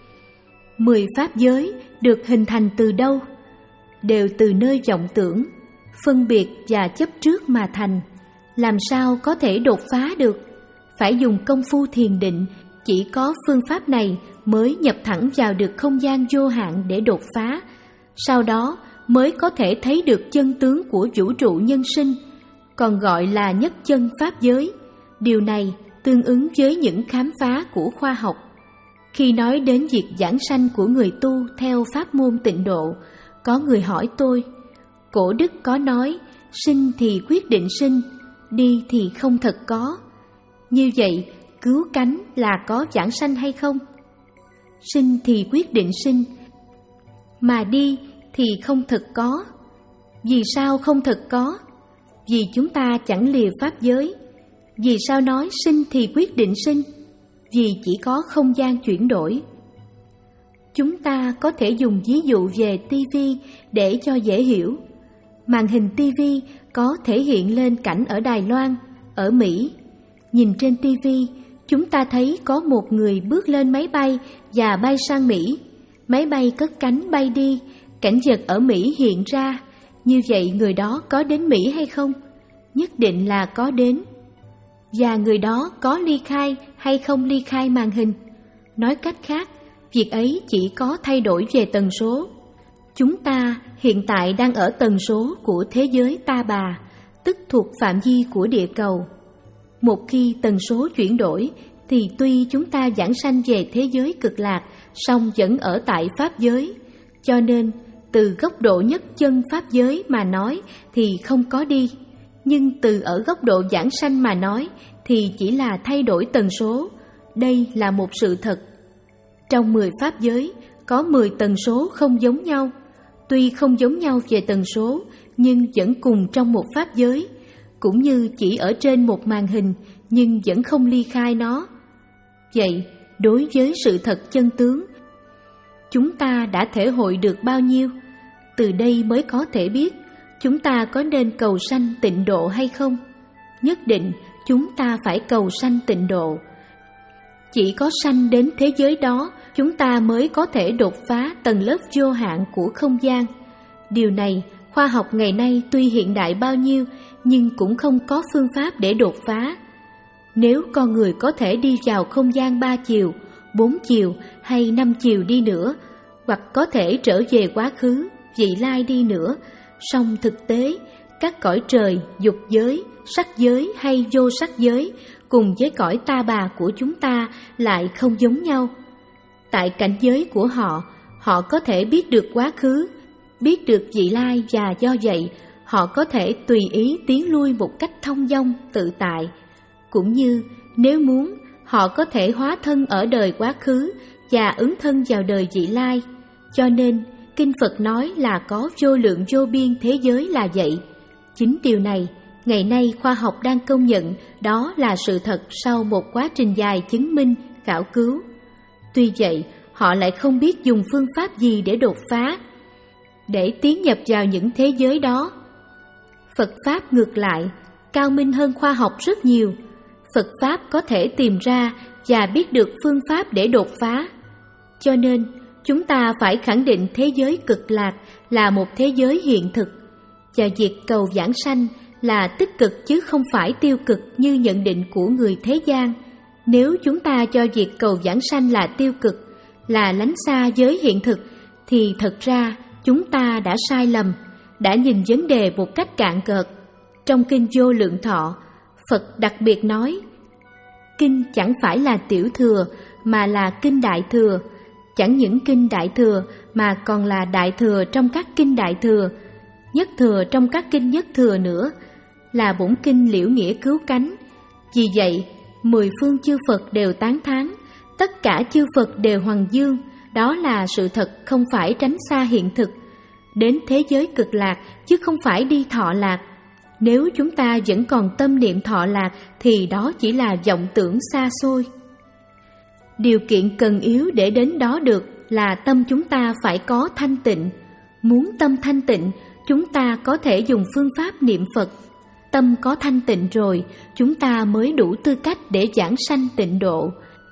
B: Mười pháp giới được hình thành từ đâu? Đều từ nơi vọng tưởng, phân biệt và chấp trước mà thành. Làm sao có thể đột phá được? Phải dùng công phu thiền định, chỉ có phương pháp này mới nhập thẳng vào được không gian vô hạn để đột phá. Sau đó mới có thể thấy được chân tướng của vũ trụ nhân sinh, còn gọi là nhất chân pháp giới. Điều này tương ứng với những khám phá của khoa học. Khi nói đến việc giảng sanh của người tu theo pháp môn tịnh độ, có người hỏi tôi, cổ đức có nói, sinh thì quyết định sinh, đi thì không thật có. Như vậy, cứu cánh là có giảng sanh hay không? Sinh thì quyết định sinh, mà đi thì không thật có. Vì sao không thật có? Vì chúng ta chẳng lìa pháp giới. Vì sao nói sinh thì quyết định sinh? Vì chỉ có không gian chuyển đổi. Chúng ta có thể dùng ví dụ về tivi để cho dễ hiểu. Màn hình tivi có thể hiện lên cảnh ở Đài Loan, ở Mỹ. Nhìn trên tivi, chúng ta thấy có một người bước lên máy bay và bay sang Mỹ. Máy bay cất cánh bay đi, cảnh vật ở Mỹ hiện ra. Như vậy người đó có đến Mỹ hay không? Nhất định là có đến. Và người đó có ly khai hay không ly khai màn hình? Nói cách khác, việc ấy chỉ có thay đổi về tần số. Chúng ta hiện tại đang ở tần số của thế giới Ta Bà, tức thuộc phạm vi của địa cầu. Một khi tần số chuyển đổi, thì tuy chúng ta giảng sanh về thế giới cực lạc, song vẫn ở tại pháp giới. Cho nên, từ góc độ nhất chân pháp giới mà nói thì không có đi. Nhưng từ ở góc độ giảng sanh mà nói thì chỉ là thay đổi tần số. Đây là một sự thật. Trong mười pháp giới, có mười tần số không giống nhau. tuy không giống nhau về tần số nhưng vẫn cùng trong một pháp giới, cũng như chỉ ở trên một màn hình nhưng vẫn không ly khai nó. Vậy, đối với sự thật chân tướng, chúng ta đã thể hội được bao nhiêu? Từ đây mới có thể biết chúng ta có nên cầu sanh tịnh độ hay không. Nhất định chúng ta phải cầu sanh tịnh độ. Chỉ có sanh đến thế giới đó, chúng ta mới có thể đột phá tầng lớp vô hạn của không gian. Điều này, khoa học ngày nay tuy hiện đại bao nhiêu, nhưng cũng không có phương pháp để đột phá. Nếu con người có thể đi vào không gian ba chiều, bốn chiều hay năm chiều đi nữa, hoặc có thể trở về quá khứ, vị lai đi nữa, song thực tế, các cõi trời, dục giới, sắc giới hay vô sắc giới cùng với cõi ta bà của chúng ta lại không giống nhau. Tại cảnh giới của họ, họ có thể biết được quá khứ, biết được vị lai, và do vậy họ có thể tùy ý tiến lui một cách thông dong, tự tại. Cũng như nếu muốn, họ có thể hóa thân ở đời quá khứ và ứng thân vào đời vị lai. Cho nên, Kinh Phật nói là có vô lượng vô biên thế giới là vậy. Chính điều này, ngày nay khoa học đang công nhận đó là sự thật sau một quá trình dài chứng minh, khảo cứu. Tuy vậy, họ lại không biết dùng phương pháp gì để đột phá, để tiến nhập vào những thế giới đó. Phật Pháp ngược lại, cao minh hơn khoa học rất nhiều. Phật Pháp có thể tìm ra và biết được phương pháp để đột phá. Cho nên, chúng ta phải khẳng định thế giới cực lạc là một thế giới hiện thực, và việc cầu vãng sanh là tích cực chứ không phải tiêu cực như nhận định của người thế gian. Nếu chúng ta cho việc cầu vãng sanh là tiêu cực, là lánh xa giới hiện thực, thì thật ra chúng ta đã sai lầm, đã nhìn vấn đề một cách cạn cợt. Trong Kinh Vô Lượng Thọ, Phật đặc biệt nói, Kinh chẳng phải là tiểu thừa mà là Kinh Đại Thừa, chẳng những Kinh Đại Thừa mà còn là Đại Thừa trong các Kinh Đại Thừa, Nhất Thừa trong các Kinh Nhất Thừa nữa, là bổn Kinh liễu nghĩa cứu cánh. Vì vậy, mười phương chư Phật đều tán thán, tất cả chư Phật đều hoằng dương, đó là sự thật không phải tránh xa hiện thực. Đến thế giới cực lạc chứ không phải đi thọ lạc. Nếu chúng ta vẫn còn tâm niệm thọ lạc thì đó chỉ là vọng tưởng xa xôi. Điều kiện cần yếu để đến đó được là tâm chúng ta phải có thanh tịnh. Muốn tâm thanh tịnh, chúng ta có thể dùng phương pháp niệm Phật. Tâm có thanh tịnh rồi, chúng ta mới đủ tư cách để giảng sanh tịnh độ.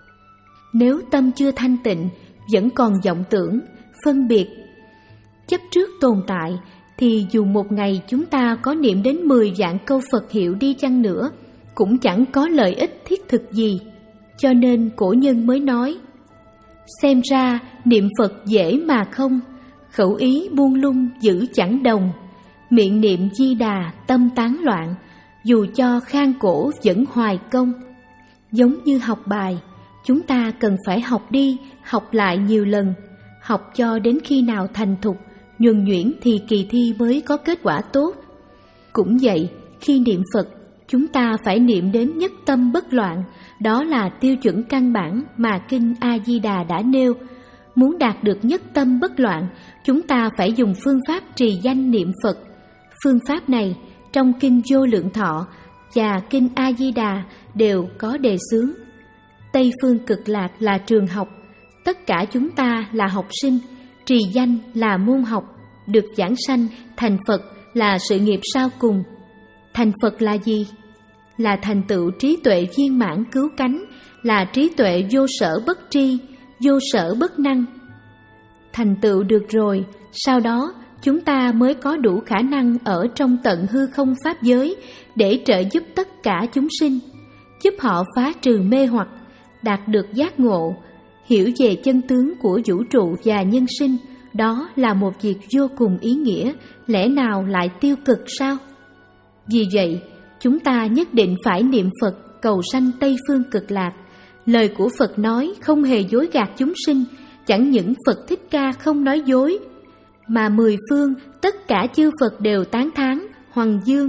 B: Nếu tâm chưa thanh tịnh, vẫn còn vọng tưởng, phân biệt, chấp trước tồn tại, thì dù một ngày chúng ta có niệm đến mười vạn câu Phật hiệu đi chăng nữa, cũng chẳng có lợi ích thiết thực gì. Cho nên cổ nhân mới nói, xem ra niệm Phật dễ mà không, khẩu ý buông lung giữ chẳng đồng, miệng niệm Di Đà tâm tán loạn, dù cho khang cổ vẫn hoài công. Giống như học bài, chúng ta cần phải học đi, học lại nhiều lần, học cho đến khi nào thành thục, nhuần nhuyễn thì kỳ thi mới có kết quả tốt. Cũng vậy, khi niệm Phật, chúng ta phải niệm đến nhất tâm bất loạn, đó là tiêu chuẩn căn bản mà Kinh A-di-đà đã nêu. Muốn đạt được nhất tâm bất loạn, chúng ta phải dùng phương pháp trì danh niệm Phật. Phương pháp này, trong Kinh Vô Lượng Thọ và Kinh A-di-đà đều có đề xướng. Tây phương cực lạc là trường học, tất cả chúng ta là học sinh, trì danh là môn học, được giảng sanh thành Phật là sự nghiệp sau cùng. Thành Phật là gì? Là thành tựu trí tuệ viên mãn cứu cánh, là trí tuệ vô sở bất tri, vô sở bất năng. Thành tựu được rồi, sau đó chúng ta mới có đủ khả năng ở trong tận hư không pháp giới để trợ giúp tất cả chúng sinh, giúp họ phá trừ mê hoặc, đạt được giác ngộ, hiểu về chân tướng của vũ trụ và nhân sinh. Đó là một việc vô cùng ý nghĩa, lẽ nào lại tiêu cực sao? Vì vậy, chúng ta nhất định phải niệm Phật cầu sanh Tây phương cực lạc. Lời của Phật nói không hề dối gạt chúng sinh, chẳng những Phật Thích Ca không nói dối, mà mười phương tất cả chư Phật đều tán thán, hoằng dương.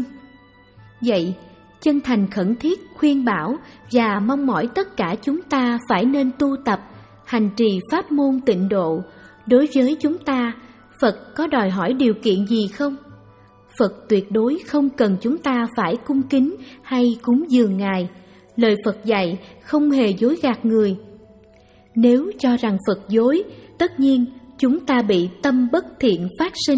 B: Vậy, chân thành khẩn thiết khuyên bảo và mong mỏi tất cả chúng ta phải nên tu tập, hành trì pháp môn tịnh độ. Đối với chúng ta, Phật có đòi hỏi điều kiện gì không? Phật tuyệt đối không cần chúng ta phải cung kính hay cúng dường Ngài. Lời Phật dạy không hề dối gạt người. Nếu cho rằng Phật dối, tất nhiên chúng ta bị tâm bất thiện phát sinh.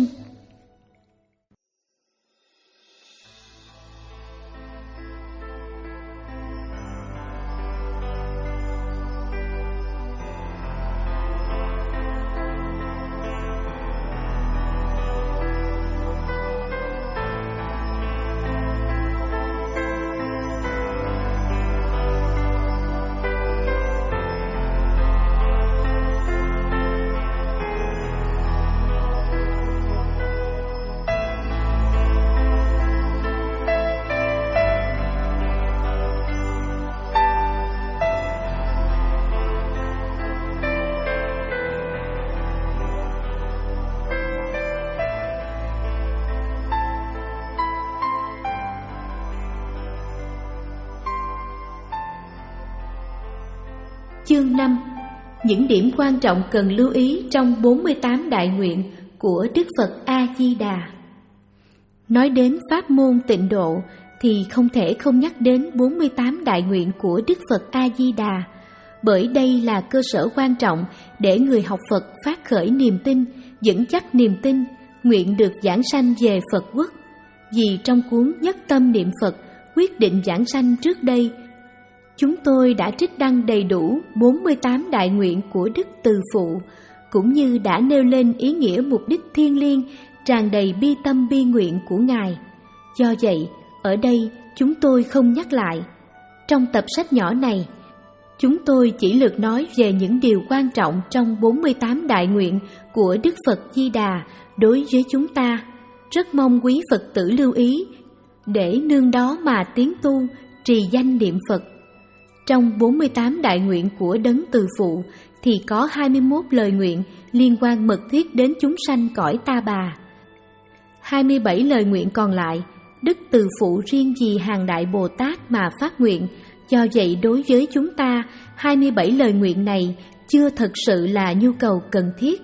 B: Chương năm. Những điểm quan trọng cần lưu ý trong bốn mươi tám đại nguyện của Đức Phật A-di-đà. Nói đến pháp môn tịnh độ thì không thể không nhắc đến bốn mươi tám đại nguyện của Đức Phật A-di-đà, bởi đây là cơ sở quan trọng để người học Phật phát khởi niềm tin, vững chắc niềm tin, nguyện được giảng sanh về Phật quốc. Vì trong cuốn Nhất Tâm Niệm Phật quyết định giảng sanh trước đây, chúng tôi đã trích đăng đầy đủ bốn mươi tám đại nguyện của Đức Từ Phụ, cũng như đã nêu lên ý nghĩa mục đích thiêng liêng, tràn đầy bi tâm bi nguyện của Ngài. Do vậy, ở đây chúng tôi không nhắc lại. Trong tập sách nhỏ này, chúng tôi chỉ lược nói về những điều quan trọng trong bốn mươi tám đại nguyện của Đức Phật Di Đà đối với chúng ta. Rất mong quý Phật tử lưu ý, để nương đó mà tiến tu, trì danh niệm Phật. Trong bốn mươi tám đại nguyện của Đấng Từ Phụ thì có hai mươi mốt lời nguyện liên quan mật thiết đến chúng sanh cõi Ta Bà. hai mươi bảy lời nguyện còn lại, Đức Từ Phụ riêng vì hàng đại Bồ Tát mà phát nguyện. Do vậy đối với chúng ta, hai mươi bảy lời nguyện này chưa thật sự là nhu cầu cần thiết.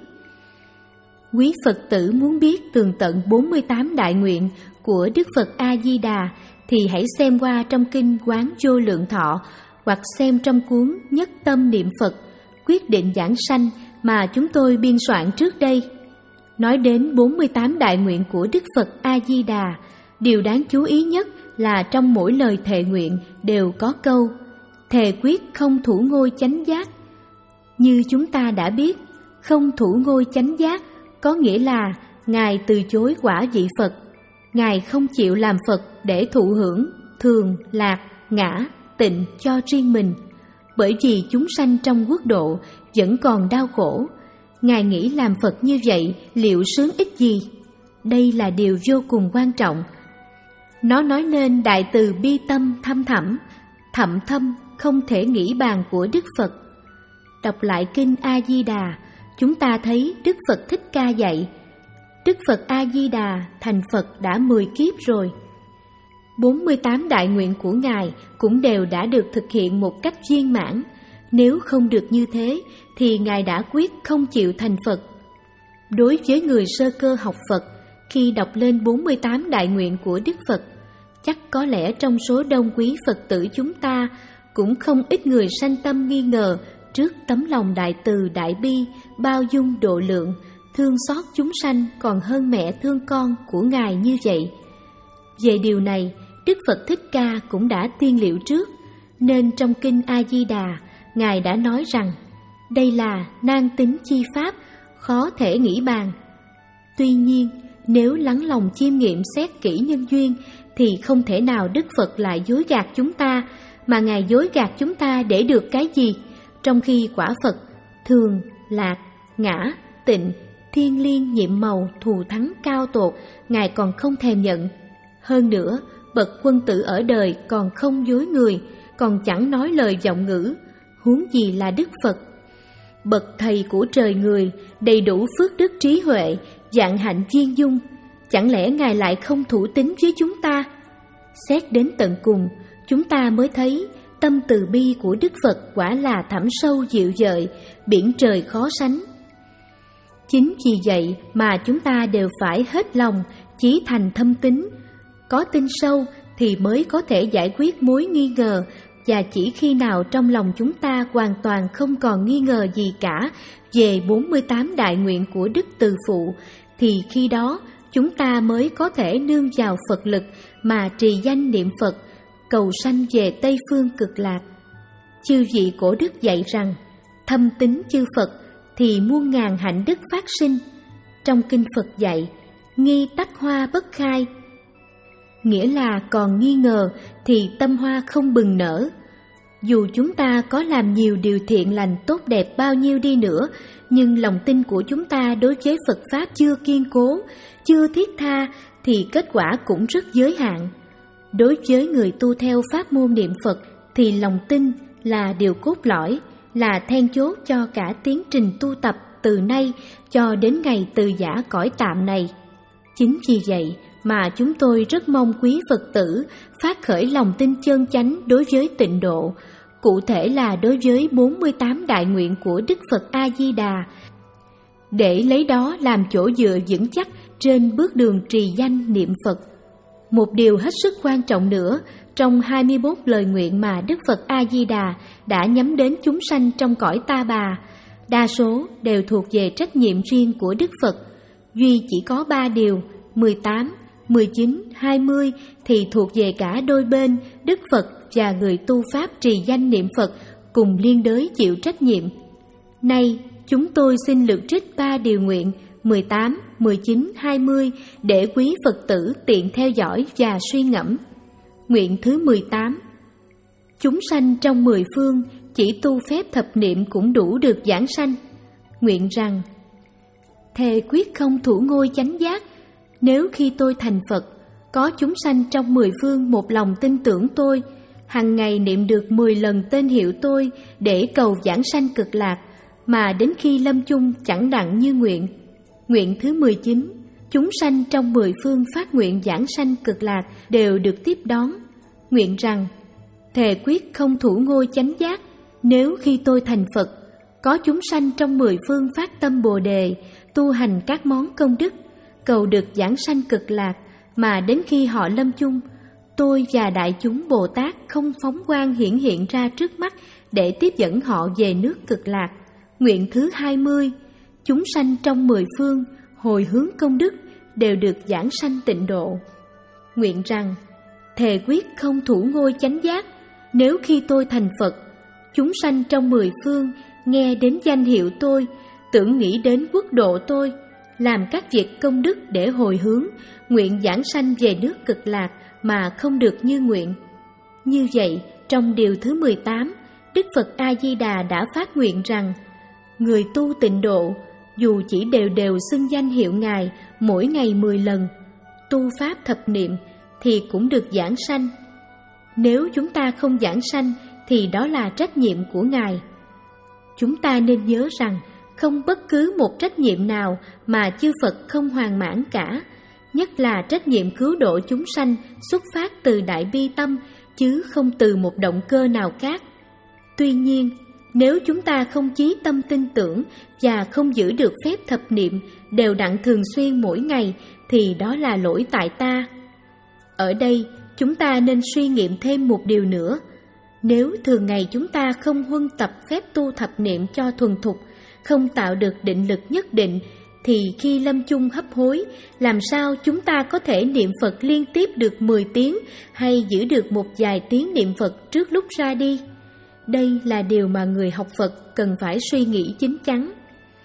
B: Quý Phật tử muốn biết tường tận bốn mươi tám đại nguyện của Đức Phật A-di-đà thì hãy xem qua trong kinh Quán Vô Lượng Thọ, hoặc xem trong cuốn Nhất Tâm Niệm Phật quyết định giảng sanh mà chúng tôi biên soạn trước đây. Nói đến bốn mươi tám đại nguyện của Đức Phật A-di-đà, điều đáng chú ý nhất là trong mỗi lời thệ nguyện đều có câu thề quyết không thủ ngôi chánh giác. Như chúng ta đã biết, không thủ ngôi chánh giác có nghĩa là Ngài từ chối quả vị Phật. Ngài không chịu làm Phật để thụ hưởng thường, lạc, ngã, tịnh cho riêng mình, bởi vì chúng sanh trong quốc độ vẫn còn đau khổ. Ngài nghĩ làm Phật như vậy liệu sướng ích gì? Đây là điều vô cùng quan trọng. Nó nói nên đại từ bi tâm thâm thẳm, thậm thâm không thể nghĩ bàn của Đức Phật. Đọc lại kinh A-di-đà, chúng ta thấy Đức Phật Thích Ca dạy, Đức Phật A-di-đà thành Phật đã mười kiếp rồi. bốn mươi tám đại nguyện của Ngài cũng đều đã được thực hiện một cách viên mãn. Nếu không được như thế thì Ngài đã quyết không chịu thành Phật. Đối với người sơ cơ học Phật, khi đọc lên bốn mươi tám đại nguyện của Đức Phật, chắc có lẽ trong số đông quý Phật tử chúng ta cũng không ít người sanh tâm nghi ngờ trước tấm lòng đại từ đại bi, bao dung độ lượng, thương xót chúng sanh còn hơn mẹ thương con của Ngài như vậy. Về điều này, Đức Phật Thích Ca cũng đã tiên liệu trước, nên trong kinh A-di-đà, Ngài đã nói rằng đây là nan tính chi pháp, khó thể nghĩ bàn. Tuy nhiên, nếu lắng lòng chiêm nghiệm xét kỹ nhân duyên thì không thể nào Đức Phật lại dối gạt chúng ta, mà Ngài dối gạt chúng ta để được cái gì, trong khi quả Phật thường, lạc, ngã, tịnh, thiên liêng nhiệm màu, thù thắng cao tột Ngài còn không thèm nhận. Hơn nữa, bậc quân tử ở đời còn không dối người, còn chẳng nói lời vọng ngữ, huống gì là Đức Phật. Bậc thầy của trời người, đầy đủ phước đức trí huệ, vạn hạnh viên dung, chẳng lẽ Ngài lại không thủ tín với chúng ta? Xét đến tận cùng, chúng ta mới thấy tâm từ bi của Đức Phật quả là thẳm sâu dịu dợi, biển trời khó sánh. Chính vì vậy mà chúng ta đều phải hết lòng, chí thành thâm tín. Có tin sâu thì mới có thể giải quyết mối nghi ngờ, và chỉ khi nào trong lòng chúng ta hoàn toàn không còn nghi ngờ gì cả về bốn mươi tám đại nguyện của Đức Từ Phụ, thì khi đó chúng ta mới có thể nương vào Phật lực mà trì danh niệm Phật, cầu sanh về Tây Phương Cực Lạc. Chư vị cổ đức dạy rằng, thâm tín chư Phật thì muôn ngàn hạnh đức phát sinh. Trong kinh Phật dạy, nghi tắc hoa bất khai, nghĩa là còn nghi ngờ thì tâm hoa không bừng nở. Dù chúng ta có làm nhiều điều thiện lành tốt đẹp bao nhiêu đi nữa, nhưng lòng tin của chúng ta đối với Phật Pháp chưa kiên cố, chưa thiết tha, thì kết quả cũng rất giới hạn. Đối với người tu theo pháp môn niệm Phật thì lòng tin là điều cốt lõi, là then chốt cho cả tiến trình tu tập từ nay cho đến ngày từ giã cõi tạm này. Chính vì vậy mà chúng tôi rất mong quý Phật tử phát khởi lòng tin chân chánh đối với tịnh độ, cụ thể là đối với bốn mươi tám đại nguyện của Đức Phật A-di-đà, để lấy đó làm chỗ dựa vững chắc trên bước đường trì danh niệm Phật. Một điều hết sức quan trọng nữa, trong hai mươi mốt lời nguyện mà Đức Phật A-di-đà đã nhắm đến chúng sanh trong cõi Ta Bà, đa số đều thuộc về trách nhiệm riêng của Đức Phật. Duy chỉ có ba điều, mười tám, mười chín, hai mươi thì thuộc về cả đôi bên Đức Phật và người tu Pháp trì danh niệm Phật cùng liên đới chịu trách nhiệm. Nay, chúng tôi xin lược trích ba điều nguyện mười tám, mười chín, hai mươi để quý Phật tử tiện theo dõi và suy ngẫm. Nguyện thứ mười tám. Chúng sanh trong mười phương chỉ tu phép thập niệm cũng đủ được giảng sanh. Nguyện rằng, thề quyết không thủ ngôi chánh giác, nếu khi tôi thành Phật, có chúng sanh trong mười phương một lòng tin tưởng tôi, hằng ngày niệm được mười lần tên hiệu tôi để cầu giảng sanh cực lạc, mà đến khi lâm chung chẳng đặng như nguyện. Nguyện thứ mười chín. Chúng sanh trong mười phương phát nguyện giảng sanh cực lạc đều được tiếp đón. Nguyện rằng, thề quyết không thủ ngôi chánh giác, nếu khi tôi thành Phật, có chúng sanh trong mười phương phát tâm Bồ Đề, tu hành các món công đức, cầu được giảng sanh cực lạc, mà đến khi họ lâm chung, tôi và đại chúng Bồ Tát không phóng quang hiển hiện ra trước mắt để tiếp dẫn họ về nước cực lạc. Nguyện thứ hai mươi. Chúng sanh trong mười phương hồi hướng công đức đều được giảng sanh tịnh độ. Nguyện rằng, thề quyết không thủ ngôi chánh giác, nếu khi tôi thành Phật, chúng sanh trong mười phương nghe đến danh hiệu tôi, tưởng nghĩ đến quốc độ tôi, làm các việc công đức để hồi hướng, nguyện giảng sanh về nước cực lạc mà không được như nguyện. Như vậy, trong điều thứ mười tám, Đức Phật A-di-đà đã phát nguyện rằng, người tu tịnh độ, dù chỉ đều đều xưng danh hiệu Ngài mỗi ngày mười lần, tu pháp thập niệm, thì cũng được giảng sanh. Nếu chúng ta không giảng sanh, thì đó là trách nhiệm của Ngài. Chúng ta nên nhớ rằng, không bất cứ một trách nhiệm nào mà chư Phật không hoàn mãn cả, nhất là trách nhiệm cứu độ chúng sanh xuất phát từ đại bi tâm, chứ không từ một động cơ nào khác. Tuy nhiên, nếu chúng ta không chí tâm tin tưởng và không giữ được phép thập niệm đều đặn thường xuyên mỗi ngày, thì đó là lỗi tại ta. Ở đây, chúng ta nên suy nghiệm thêm một điều nữa. Nếu thường ngày chúng ta không huân tập phép tu thập niệm cho thuần thục, không tạo được định lực nhất định, thì khi lâm chung hấp hối, làm sao chúng ta có thể niệm Phật liên tiếp được mười tiếng hay giữ được một vài tiếng niệm Phật trước lúc ra đi? Đây là điều mà người học Phật cần phải suy nghĩ chín chắn.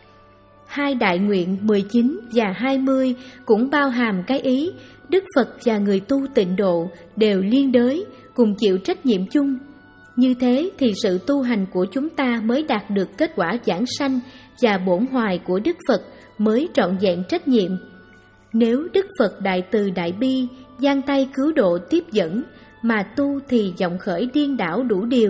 B: Hai đại nguyện mười chín và hai mươi cũng bao hàm cái ý Đức Phật và người tu tịnh độ đều liên đới, cùng chịu trách nhiệm chung. Như thế thì sự tu hành của chúng ta mới đạt được kết quả giảng sanh, và bổn hoài của Đức Phật mới trọn vẹn trách nhiệm. Nếu Đức Phật đại từ đại bi, giang tay cứu độ tiếp dẫn, mà tu thì vọng khởi điên đảo đủ điều,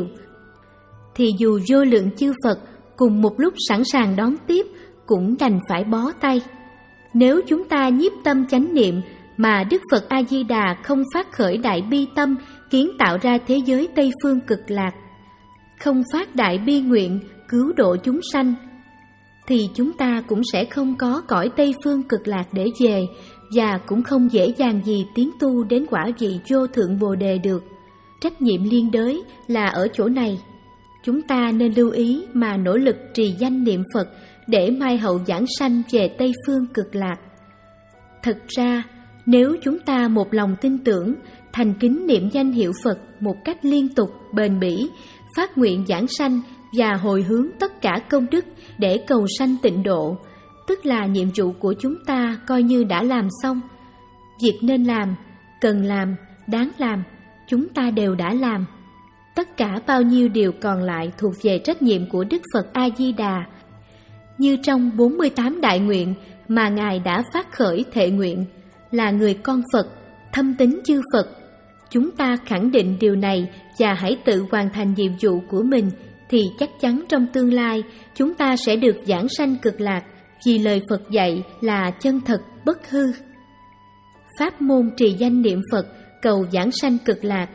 B: thì dù vô lượng chư Phật cùng một lúc sẵn sàng đón tiếp, cũng đành phải bó tay. Nếu chúng ta nhiếp tâm chánh niệm mà Đức Phật A-di-đà không phát khởi đại bi tâm kiến tạo ra thế giới Tây Phương cực lạc, không phát đại bi nguyện cứu độ chúng sanh, thì chúng ta cũng sẽ không có cõi Tây Phương Cực Lạc để về, và cũng không dễ dàng gì tiến tu đến quả vị vô thượng Bồ Đề được. Trách nhiệm liên đới là ở chỗ này. Chúng ta nên lưu ý mà nỗ lực trì danh niệm Phật để mai hậu giảng sanh về Tây Phương Cực Lạc. Thật ra, nếu chúng ta một lòng tin tưởng, thành kính niệm danh hiệu Phật một cách liên tục, bền bỉ, phát nguyện giảng sanh và hồi hướng tất cả công đức để cầu sanh tịnh độ, tức là nhiệm vụ của chúng ta coi như đã làm xong. Việc nên làm, cần làm, đáng làm, chúng ta đều đã làm. Tất cả bao nhiêu điều còn lại thuộc về trách nhiệm của Đức Phật A-di-đà. Như trong bốn mươi tám đại nguyện mà Ngài đã phát khởi thệ nguyện, là người con Phật, thâm tín chư Phật. Chúng ta khẳng định điều này và hãy tự hoàn thành nhiệm vụ của mình, thì chắc chắn trong tương lai chúng ta sẽ được giảng sanh Cực Lạc, vì lời Phật dạy là chân thật bất hư. Pháp môn trì danh niệm Phật cầu giảng sanh Cực Lạc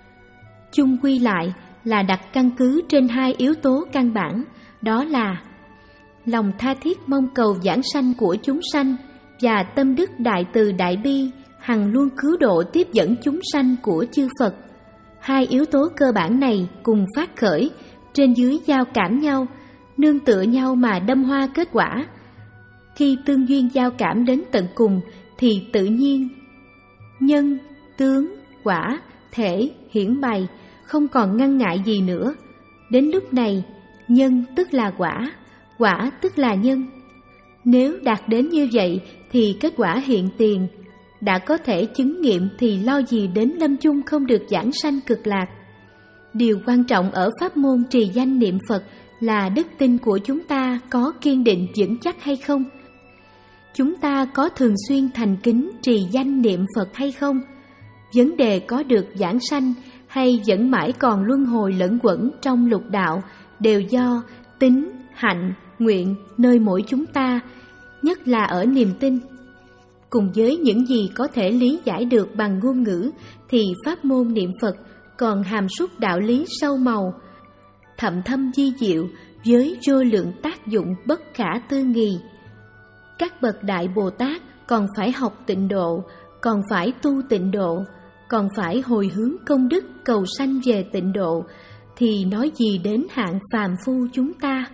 B: chung quy lại là đặt căn cứ trên hai yếu tố căn bản, đó là lòng tha thiết mong cầu giảng sanh của chúng sanh và tâm đức đại từ đại bi hằng luôn cứu độ tiếp dẫn chúng sanh của chư Phật. Hai yếu tố cơ bản này cùng phát khởi, trên dưới giao cảm nhau, nương tựa nhau mà đâm hoa kết quả. Khi tương duyên giao cảm đến tận cùng thì tự nhiên nhân, tướng, quả, thể hiển bày, không còn ngăn ngại gì nữa. Đến lúc này, nhân tức là quả, quả tức là nhân. Nếu đạt đến như vậy thì kết quả hiện tiền. Đã có thể chứng nghiệm thì lo gì đến lâm chung không được giảng sanh Cực Lạc. Điều quan trọng ở pháp môn trì danh niệm Phật là đức tin của chúng ta có kiên định vững chắc hay không. Chúng ta có thường xuyên thành kính trì danh niệm Phật hay không? Vấn đề có được giảng sanh hay vẫn mãi còn luân hồi lẫn quẩn trong lục đạo đều do tín, hạnh, nguyện nơi mỗi chúng ta, nhất là ở niềm tin. Cùng với những gì có thể lý giải được bằng ngôn ngữ thì pháp môn niệm Phật còn hàm súc đạo lý sâu màu, thậm thâm vi diệu với vô lượng tác dụng bất khả tư nghị. Các bậc đại Bồ Tát còn phải học tịnh độ, còn phải tu tịnh độ, còn phải hồi hướng công đức cầu sanh về tịnh độ, thì nói gì đến hạng phàm phu chúng ta.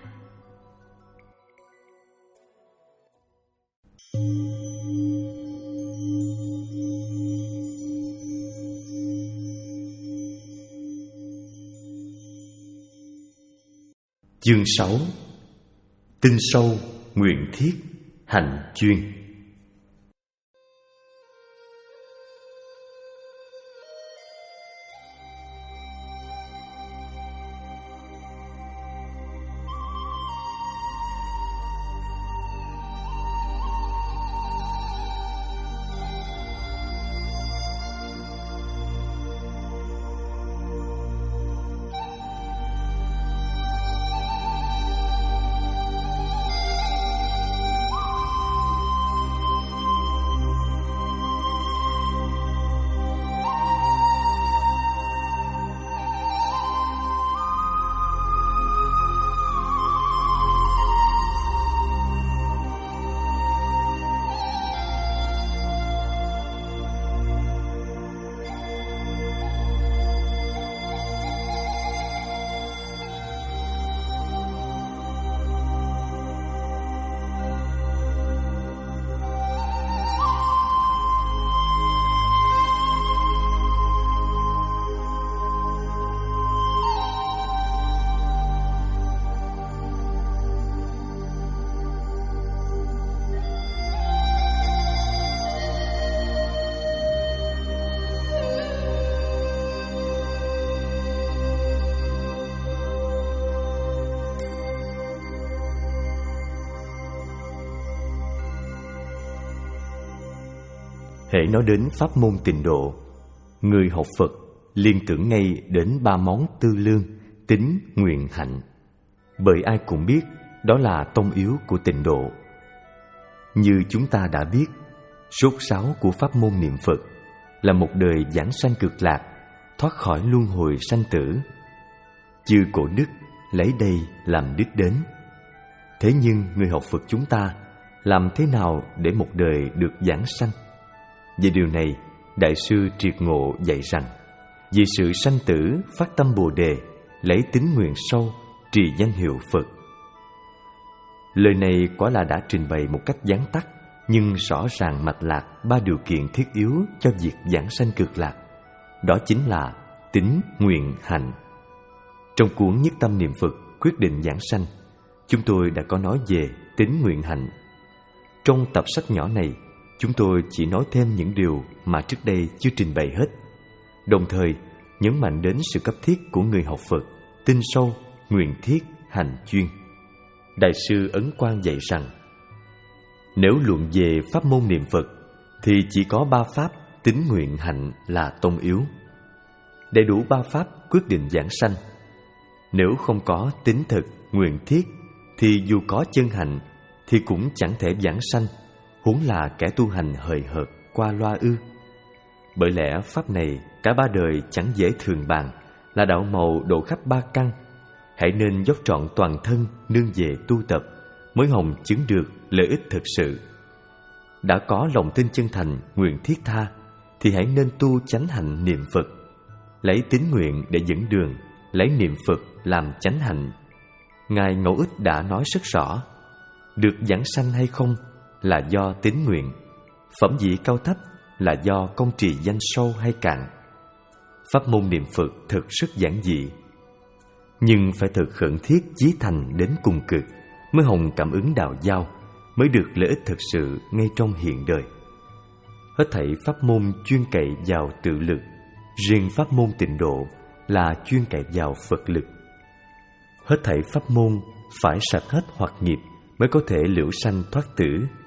C: Chương sáu. Tin sâu, nguyện thiết, hành chuyên. Hễ nói đến pháp môn tịnh độ, người học Phật liên tưởng ngay đến ba món tư lương, tín, nguyện, hạnh. Bởi ai cũng biết đó là tông yếu của tịnh độ. Như chúng ta đã biết, sốt sáo của pháp môn niệm Phật là một đời giảng sanh Cực Lạc, thoát khỏi luân hồi sanh tử. Chư cổ đức lấy đây làm đích đến. Thế nhưng người học Phật chúng ta làm thế nào để một đời được giảng sanh? Về điều này, Đại sư Triệt Ngộ dạy rằng: vì sự sanh tử phát tâm Bồ đề, lấy tín nguyện sâu, trì danh hiệu Phật. Lời này quả là đã trình bày một cách vắn tắt, nhưng rõ ràng mạch lạc ba điều kiện thiết yếu cho việc giảng sanh cực lạc. Đó chính là tín, nguyện, hành. Trong cuốn Nhất Tâm Niệm Phật Quyết định giảng sanh, chúng tôi đã có nói về tín, nguyện, hạnh. Trong tập sách nhỏ này, chúng tôi chỉ nói thêm những điều mà trước đây chưa trình bày hết, đồng thời nhấn mạnh đến sự cấp thiết của người học Phật tin sâu, nguyện thiết, hành chuyên. Đại sư Ấn Quang dạy rằng: nếu luận về pháp môn niệm Phật thì chỉ có ba pháp tín, nguyện, hạnh là tông yếu. Đầy đủ ba pháp quyết định giảng sanh. Nếu không có tín thực, nguyện thiết thì dù có chân hạnh thì cũng chẳng thể giảng sanh, huống là kẻ tu hành hời hợt qua loa ư. Bởi lẽ pháp này cả ba đời chẳng dễ thường bàn, là đạo màu độ khắp ba căn. Hãy nên dốc trọn toàn thân nương về tu tập, mới hồng chứng được lợi ích thực sự. Đã có lòng tin chân thành, nguyện thiết tha thì hãy nên tu chánh hạnh niệm Phật, lấy tín nguyện để dẫn đường, lấy niệm Phật làm chánh hạnh. Ngài Ngẫu Ích đã nói rất rõ: được giảng sanh hay không là do tín nguyện, phẩm vị cao thấp là do công trì danh sâu hay cạn. Pháp môn niệm Phật thật rất giản dị, nhưng phải thật khẩn thiết chí thành đến cùng cực, mới hồng cảm ứng đạo giao, mới được lợi ích thực sự ngay trong hiện đời. Hết thảy pháp môn chuyên cậy vào tự lực, riêng pháp môn tịnh độ là chuyên cậy vào Phật lực. Hết thảy pháp môn phải sạch hết hoặc nghiệp mới có thể liễu sanh thoát tử.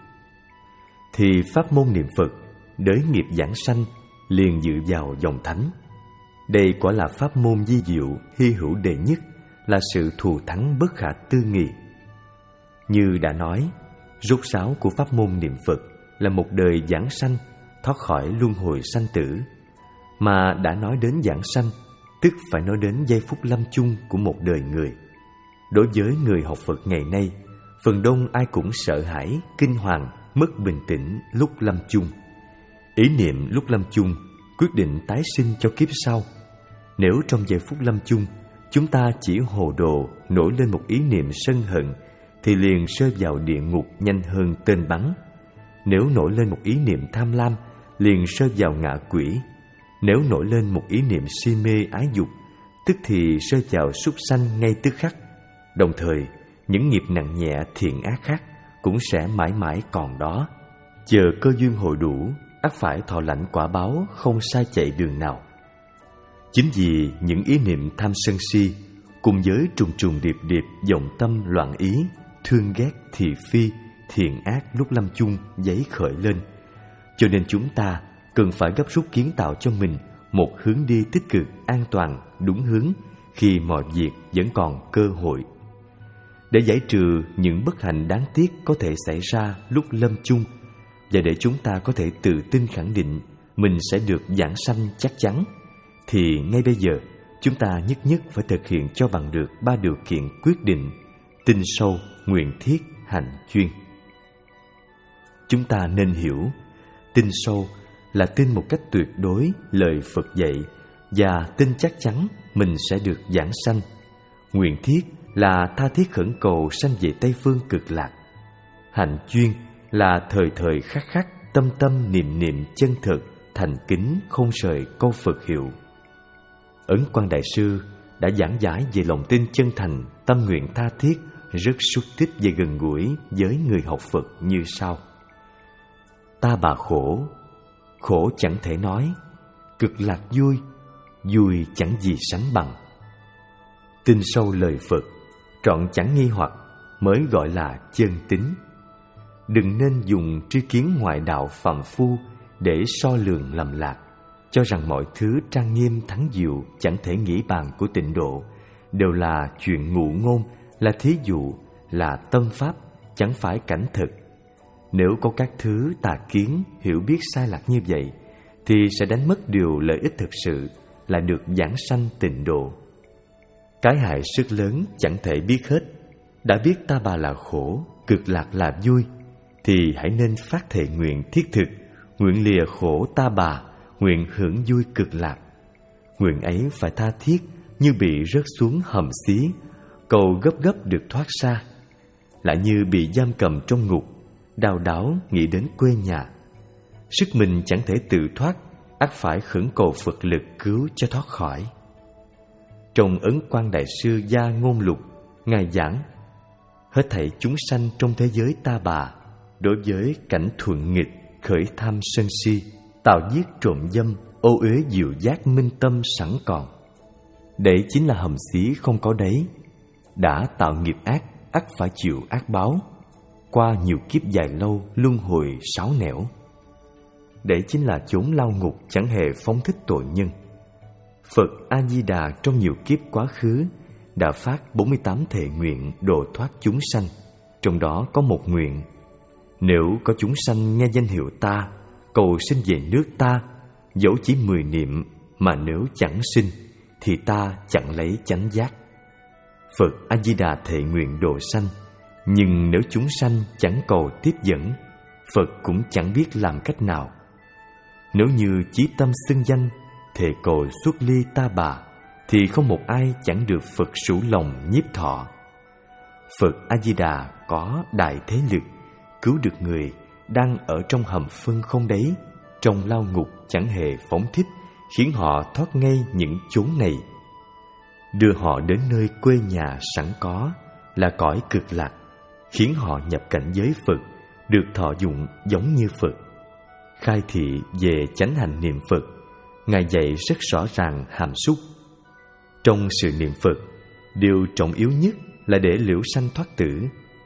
C: Thì pháp môn niệm Phật đới nghiệp giảng sanh liền dự vào dòng thánh. Đây quả là pháp môn di diệu hy hữu đệ nhất, là sự thù thắng bất khả tư nghị. Như đã nói, rốt ráo của pháp môn niệm Phật là một đời giảng sanh, thoát khỏi luân hồi sanh tử. Mà đã nói đến giảng sanh, tức phải nói đến giây phút lâm chung của một đời người. Đối với người học Phật ngày nay, phần đông ai cũng sợ hãi, kinh hoàng, mất bình tĩnh lúc lâm chung. Ý niệm lúc lâm chung quyết định tái sinh cho kiếp sau. Nếu trong giây phút lâm chung chúng ta chỉ hồ đồ nổi lên một ý niệm sân hận thì liền rơi vào địa ngục nhanh hơn tên bắn. Nếu nổi lên một ý niệm tham lam liền rơi vào ngạ quỷ. Nếu nổi lên một ý niệm si mê ái dục tức thì rơi vào súc sanh ngay tức khắc. Đồng thời những nghiệp nặng nhẹ thiện ác khác cũng sẽ mãi mãi còn đó, chờ cơ duyên hội đủ ắt phải thọ lãnh quả báo không sai chạy đường nào. Chính vì những ý niệm tham sân si cùng với trùng trùng điệp điệp vọng tâm loạn ý, thương ghét thị phi, thiện ác lúc lâm chung dấy khởi lên, cho nên chúng ta cần phải gấp rút kiến tạo cho mình một hướng đi tích cực, an toàn, đúng hướng khi mọi việc vẫn còn cơ hội. Để giải trừ những bất hạnh đáng tiếc có thể xảy ra lúc lâm chung, và để chúng ta có thể tự tin khẳng định mình sẽ được giảng sanh chắc chắn, thì ngay bây giờ chúng ta nhất nhất phải thực hiện cho bằng được ba điều kiện quyết định: tin sâu, nguyện thiết, hành chuyên. Chúng ta nên hiểu, tin sâu là tin một cách tuyệt đối lời Phật dạy và tin chắc chắn mình sẽ được giảng sanh. Nguyện thiết là tha thiết khẩn cầu sanh về Tây Phương cực lạc. Hạnh chuyên là thời thời khắc khắc tâm tâm niệm niệm chân thực, thành kính không rời câu Phật hiệu. Ấn Quang Đại Sư đã giảng giải về lòng tin chân thành, tâm nguyện tha thiết, rất xúc tích và gần gũi với người học Phật như sau: ta bà khổ, khổ chẳng thể nói, cực lạc vui, vui chẳng gì sánh bằng. Tin sâu lời Phật, trọn chẳng nghi hoặc, mới gọi là chân tín. Đừng nên dùng tri kiến ngoại đạo phàm phu để so lường lầm lạc, cho rằng mọi thứ trang nghiêm thắng diệu chẳng thể nghĩ bàn của tịnh độ đều là chuyện ngụ ngôn, là thí dụ, là tâm pháp, chẳng phải cảnh thực. Nếu có các thứ tà kiến, hiểu biết sai lạc như vậy, thì sẽ đánh mất điều lợi ích thực sự là được giảng sanh tịnh độ. Cái hại rất lớn chẳng thể biết hết. Đã biết ta bà là khổ, cực lạc là vui, thì hãy nên phát thệ nguyện thiết thực, nguyện lìa khổ ta bà, nguyện hưởng vui cực lạc. Nguyện ấy phải tha thiết như bị rớt xuống hầm xí, cầu gấp gấp được thoát ra. Lại như bị giam cầm trong ngục, đau đáu nghĩ đến quê nhà. Sức mình chẳng thể tự thoát, ắt phải khẩn cầu Phật lực cứu cho thoát khỏi. Trong Ấn Quang Đại Sư Gia Ngôn Lục, Ngài giảng: hết thảy chúng sanh trong thế giới ta bà, đối với cảnh thuận nghịch khởi tham sân si, tạo giết trộm dâm, ô uế dịu giác minh tâm sẵn còn. Đấy chính là hầm xí không có đáy. Đã tạo nghiệp ác, ắt phải chịu ác báo, qua nhiều kiếp dài lâu luân hồi sáu nẻo. Đấy chính là chốn lao ngục chẳng hề phóng thích tội nhân. Phật A-di-đà trong nhiều kiếp quá khứ đã phát bốn mươi tám thệ nguyện độ thoát chúng sanh. Trong đó có một nguyện: nếu có chúng sanh nghe danh hiệu ta, cầu sinh về nước ta, dẫu chỉ mười niệm, mà nếu chẳng sinh, thì ta chẳng lấy chánh giác. Phật A-di-đà thệ nguyện độ sanh, nhưng nếu chúng sanh chẳng cầu tiếp dẫn, Phật cũng chẳng biết làm cách nào. Nếu như chí tâm xưng danh, thề cầu xuất ly ta bà, thì không một ai chẳng được Phật sủ lòng nhiếp thọ. Phật A-di-đà có đại thế lực, cứu được người đang ở trong hầm phân không đáy, trong lao ngục chẳng hề phóng thích, khiến họ thoát ngay những chốn này, đưa họ đến nơi quê nhà sẵn có là cõi cực lạc, khiến họ nhập cảnh giới Phật, được thọ dụng giống như Phật. Khai thị về chánh hành niệm Phật, Ngài dạy rất rõ ràng hàm xúc. Trong sự niệm Phật, điều trọng yếu nhất là để liễu sanh thoát tử.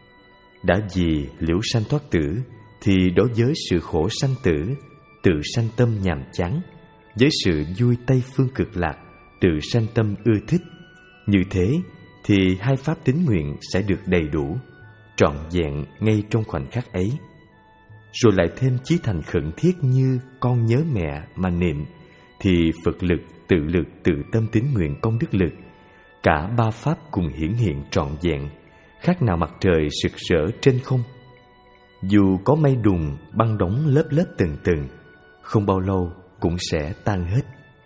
C: Đã vì liễu sanh thoát tử, thì đối với sự khổ sanh tử, tự sanh tâm nhàm chán, với sự vui Tây phương cực lạc, tự sanh tâm ưa thích. Như thế thì hai pháp tín nguyện sẽ được đầy đủ, trọn vẹn ngay trong khoảnh khắc ấy. Rồi lại thêm chí thành khẩn thiết như con nhớ mẹ mà niệm, thì Phật lực, tự lực, tự tâm tín nguyện công đức lực, cả ba pháp cùng hiển hiện trọn vẹn, khác nào mặt trời rực rỡ trên không. Dù có mây đùng băng đóng lớp lớp từng từng, không bao lâu cũng sẽ tan hết.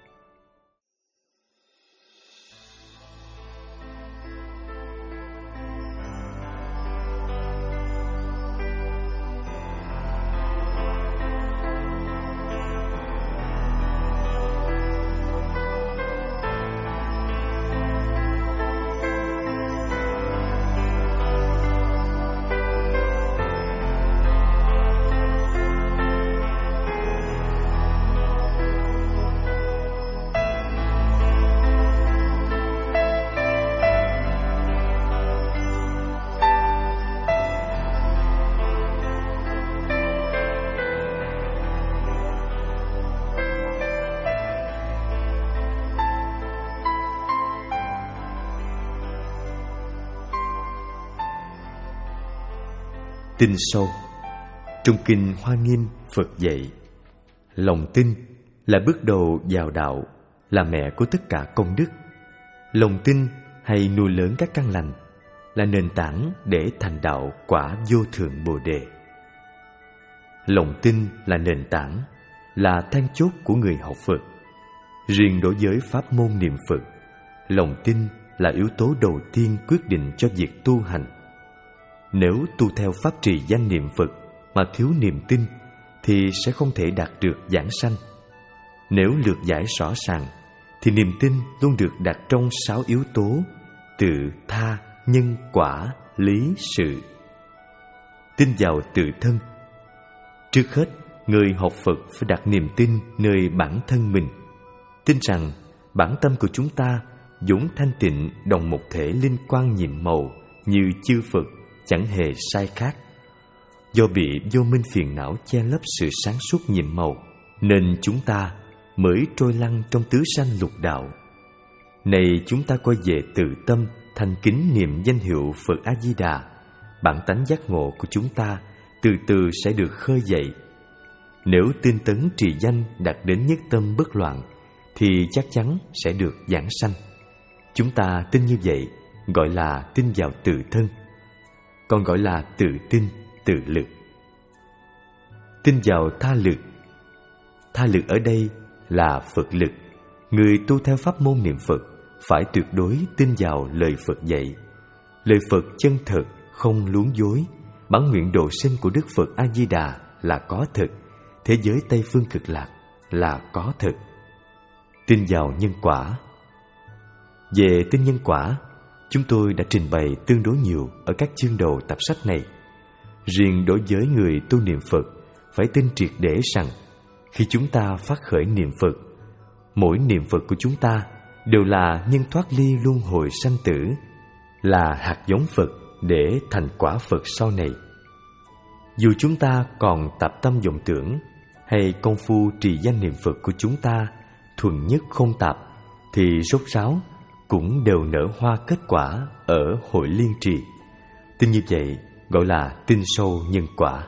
C: Tin sâu. Trong kinh Hoa Nghiêm, Phật dạy: lòng tin là bước đầu vào đạo, là mẹ của tất cả công đức. Lòng tin hay nuôi lớn các căn lành là nền tảng để thành đạo quả vô thượng Bồ Đề. Lòng tin là nền tảng, là then chốt của người học Phật. Riêng đối với pháp môn niệm Phật, lòng tin là yếu tố đầu tiên quyết định cho việc tu hành. Nếu tu theo pháp trì danh niệm Phật mà thiếu niềm tin, thì sẽ không thể đạt được giảng sanh. Nếu lược giải rõ ràng, thì niềm tin luôn được đặt trong sáu yếu tố: tự, tha, nhân, quả, lý, sự. Tin vào tự thân. Trước hết, người học Phật phải đặt niềm tin nơi bản thân mình, tin rằng bản tâm của chúng ta vốn thanh tịnh, đồng một thể linh quang nhiệm màu như chư Phật, chẳng hề sai khác. Do bị vô minh phiền não che lấp sự sáng suốt nhiệm màu, nên chúng ta mới trôi lăn trong tứ sanh lục đạo. Này chúng ta quay về tự tâm, thành kính niệm danh hiệu Phật A-di-đà, bản tánh giác ngộ của chúng ta từ từ sẽ được khơi dậy. Nếu tinh tấn trì danh đạt đến nhất tâm bất loạn, thì chắc chắn sẽ được giảng sanh. Chúng ta tin như vậy gọi là tin vào tự thân, còn gọi là tự tin, tự lực. Tin vào tha lực. Tha lực ở đây là Phật lực. Người tu theo pháp môn niệm Phật phải tuyệt đối tin vào lời Phật dạy. Lời Phật chân thật, không luống dối. Bản nguyện độ sinh của Đức Phật A Di Đà là có thật. Thế giới Tây Phương Cực Lạc là có thật. Tin vào nhân quả. Về tin nhân quả, chúng tôi đã trình bày tương đối nhiều ở các chương đầu tập sách này. Riêng đối với người tu niệm Phật, phải tin triệt để rằng khi chúng ta phát khởi niệm Phật, mỗi niệm Phật của chúng ta đều là nhân thoát ly luân hồi sanh tử, là hạt giống Phật để thành quả Phật sau này. Dù chúng ta còn tạp tâm vọng tưởng, hay công phu trì danh niệm Phật của chúng ta thuần nhất không tạp, thì rốt ráo cũng đều nở hoa kết quả ở hội liên trì. Tin như vậy gọi là tin sâu nhân quả.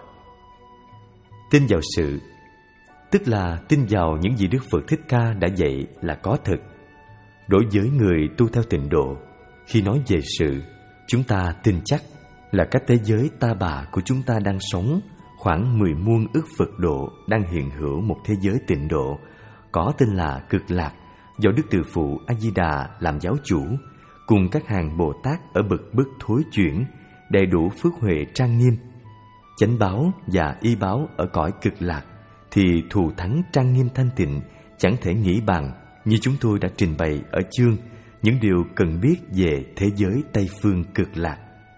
C: Tin vào sự, tức là tin vào những gì Đức Phật Thích Ca đã dạy là có thật. Đối với người tu theo tịnh độ, khi nói về sự, chúng ta tin chắc là các thế giới ta bà của chúng ta đang sống, khoảng mười muôn ức Phật độ đang hiện hữu một thế giới tịnh độ, có tên là Cực Lạc, do Đức Từ Phụ A Di Đà làm giáo chủ, cùng các hàng Bồ Tát ở bậc bất thối chuyển, đầy đủ phước huệ trang nghiêm. Chánh báo và y báo ở cõi Cực Lạc thì thù thắng trang nghiêm thanh tịnh, chẳng thể nghĩ bàn, như chúng tôi đã trình bày ở chương những điều cần biết về thế giới Tây Phương Cực Lạc.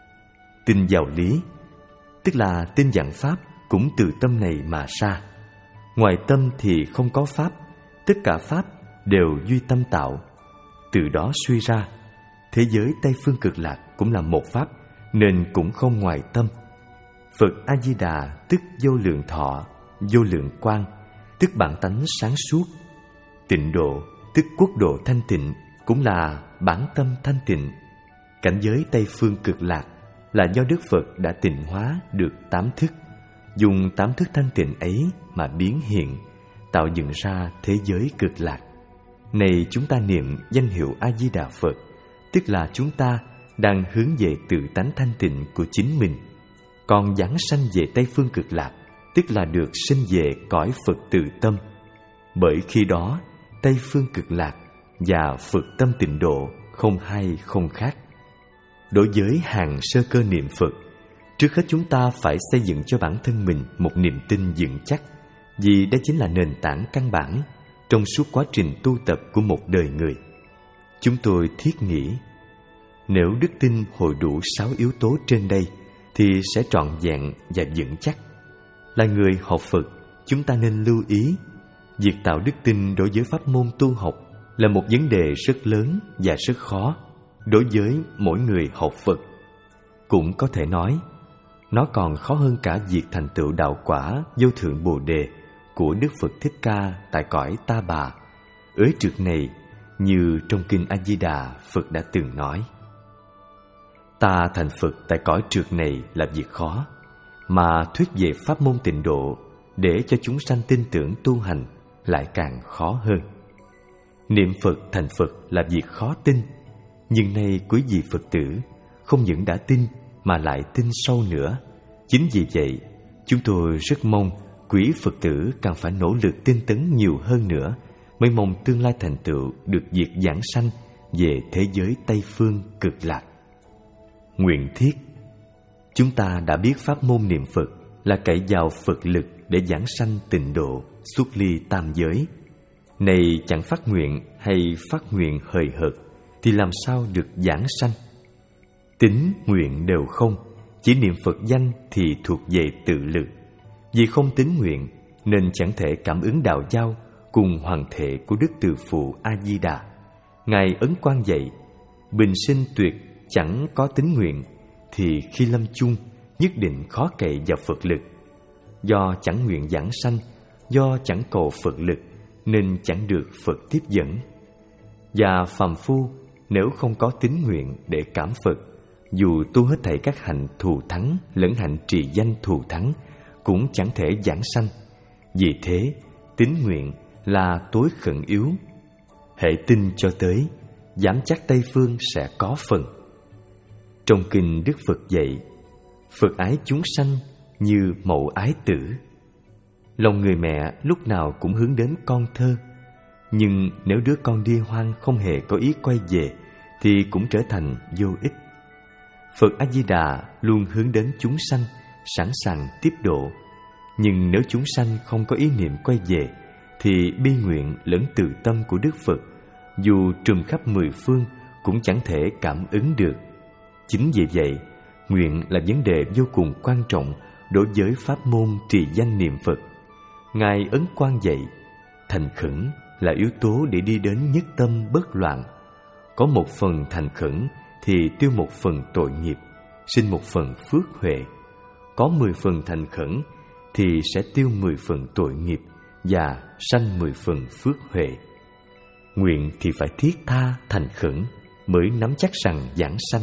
C: Tin vào lý, tức là tin dạng pháp cũng từ tâm này mà ra. Ngoài tâm thì không có pháp, tất cả pháp đều duy tâm tạo. Từ đó suy ra, thế giới Tây Phương Cực Lạc cũng là một pháp, nên cũng không ngoài tâm. Phật A Di Đà tức vô lượng thọ, vô lượng quang, tức bản tánh sáng suốt. Tịnh độ tức quốc độ thanh tịnh, cũng là bản tâm thanh tịnh. Cảnh giới Tây Phương Cực Lạc là do Đức Phật đã tịnh hóa được tám thức, dùng tám thức thanh tịnh ấy mà biến hiện, tạo dựng ra thế giới Cực Lạc. Này chúng ta niệm danh hiệu A Di Đà Phật, tức là chúng ta đang hướng về tự tánh thanh tịnh của chính mình. Còn giảng sanh về Tây Phương Cực Lạc, tức là được sinh về cõi Phật tự tâm. Bởi khi đó, Tây Phương Cực Lạc và Phật tâm tịnh độ không hay không khác. Đối với hàng sơ cơ niệm Phật, trước hết chúng ta phải xây dựng cho bản thân mình một niềm tin vững chắc, vì đây chính là nền tảng căn bản trong suốt quá trình tu tập của một đời người. Chúng tôi thiết nghĩ, nếu đức tin hội đủ sáu yếu tố trên đây thì sẽ trọn vẹn và vững chắc. Là người học Phật, chúng ta nên lưu ý, việc tạo đức tin đối với pháp môn tu học là một vấn đề rất lớn và rất khó đối với mỗi người học Phật. Cũng có thể nói, nó còn khó hơn cả việc thành tựu đạo quả vô thượng Bồ Đề của Đức Phật Thích Ca tại cõi Ta Bà. Ới trượt này, như trong kinh A Di Đà, Phật đã từng nói: ta thành Phật tại cõi trượt này là việc khó, mà thuyết về pháp môn tịnh độ để cho chúng sanh tin tưởng tu hành lại càng khó hơn. Niệm Phật thành Phật là việc khó tin, nhưng nay quý vị Phật tử không những đã tin mà lại tin sâu nữa. Chính vì vậy, chúng tôi rất mong quý Phật tử càng phải nỗ lực tinh tấn nhiều hơn nữa, mới mong tương lai thành tựu được việc giảng sanh về thế giới Tây Phương Cực Lạc. Nguyện thiết, chúng ta đã biết pháp môn niệm Phật là cậy vào Phật lực để giảng sanh tịnh độ, xuất ly tam giới. Này chẳng phát nguyện hay phát nguyện hời hợt thì làm sao được giảng sanh? Tín nguyện đều không, chỉ niệm Phật danh thì thuộc về tự lực. Vì không tín nguyện nên chẳng thể cảm ứng đạo giao cùng hoàng thể của Đức Từ Phụ A Di Đà. Ngài Ấn Quang dạy, bình sinh tuyệt chẳng có tín nguyện thì khi lâm chung nhất định khó cậy vào Phật lực. Do chẳng nguyện giảng sanh, do chẳng cầu Phật lực nên chẳng được Phật tiếp dẫn. Và phàm phu nếu không có tín nguyện để cảm Phật, dù tu hết thảy các hạnh thù thắng lẫn hạnh trì danh thù thắng cũng chẳng thể giảng sanh. Vì thế, tín nguyện là tối khẩn yếu. Hễ tin cho tới, dám chắc Tây Phương sẽ có phần. Trong kinh Đức Phật dạy, Phật ái chúng sanh như mẫu ái tử. Lòng người mẹ lúc nào cũng hướng đến con thơ, nhưng nếu đứa con đi hoang không hề có ý quay về thì cũng trở thành vô ích. Phật A-di-đà luôn hướng đến chúng sanh, sẵn sàng tiếp độ. Nhưng nếu chúng sanh không có ý niệm quay về thì bi nguyện lẫn từ tâm của Đức Phật dù trùm khắp mười phương cũng chẳng thể cảm ứng được. Chính vì vậy, nguyện là vấn đề vô cùng quan trọng đối với pháp môn trì danh niệm Phật. Ngài Ấn Quang dạy, thành khẩn là yếu tố để đi đến nhất tâm bất loạn. Có một phần thành khẩn thì tiêu một phần tội nghiệp, sinh một phần phước huệ. Có mười phần thành khẩn thì sẽ tiêu mười phần tội nghiệp và sanh mười phần phước huệ. Nguyện thì phải thiết tha thành khẩn mới nắm chắc rằng giảng sanh.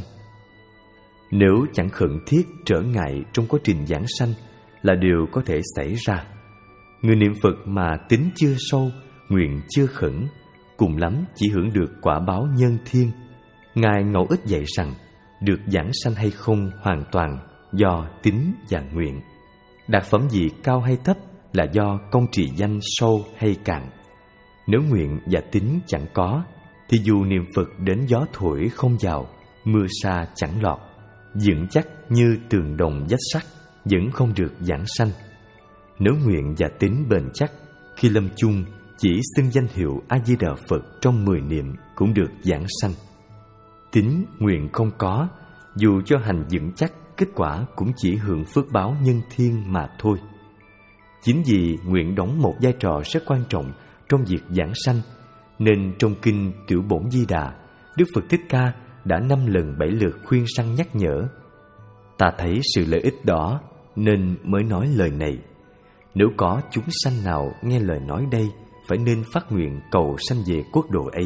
C: Nếu chẳng khẩn thiết, trở ngại trong quá trình giảng sanh là điều có thể xảy ra. Người niệm Phật mà tính chưa sâu, nguyện chưa khẩn, cùng lắm chỉ hưởng được quả báo nhân thiên. Ngài Ngẫu Ích dạy rằng được giảng sanh hay không hoàn toàn do tính và nguyện. Đạt phẩm gì cao hay thấp là do công trì danh sâu hay cạn. Nếu nguyện và tính chẳng có thì dù niệm Phật đến gió thổi không vào, mưa sa chẳng lọt, vững chắc như tường đồng vách sắt, vẫn không được giảng sanh. Nếu nguyện và tính bền chắc, khi lâm chung chỉ xưng danh hiệu A-di-đà Phật trong mười niệm cũng được giảng sanh. Tính nguyện không có, dù cho hành vững chắc, kết quả cũng chỉ hưởng phước báo nhân thiên mà thôi. Chính vì nguyện đóng một vai trò rất quan trọng trong việc giảng sanh, nên trong kinh Tiểu Bổn Di Đà, Đức Phật Thích Ca đã năm lần bảy lượt khuyên răn nhắc nhở. Ta thấy sự lợi ích đó nên mới nói lời này. Nếu có chúng sanh nào nghe lời nói đây, phải nên phát nguyện cầu sanh về quốc độ ấy.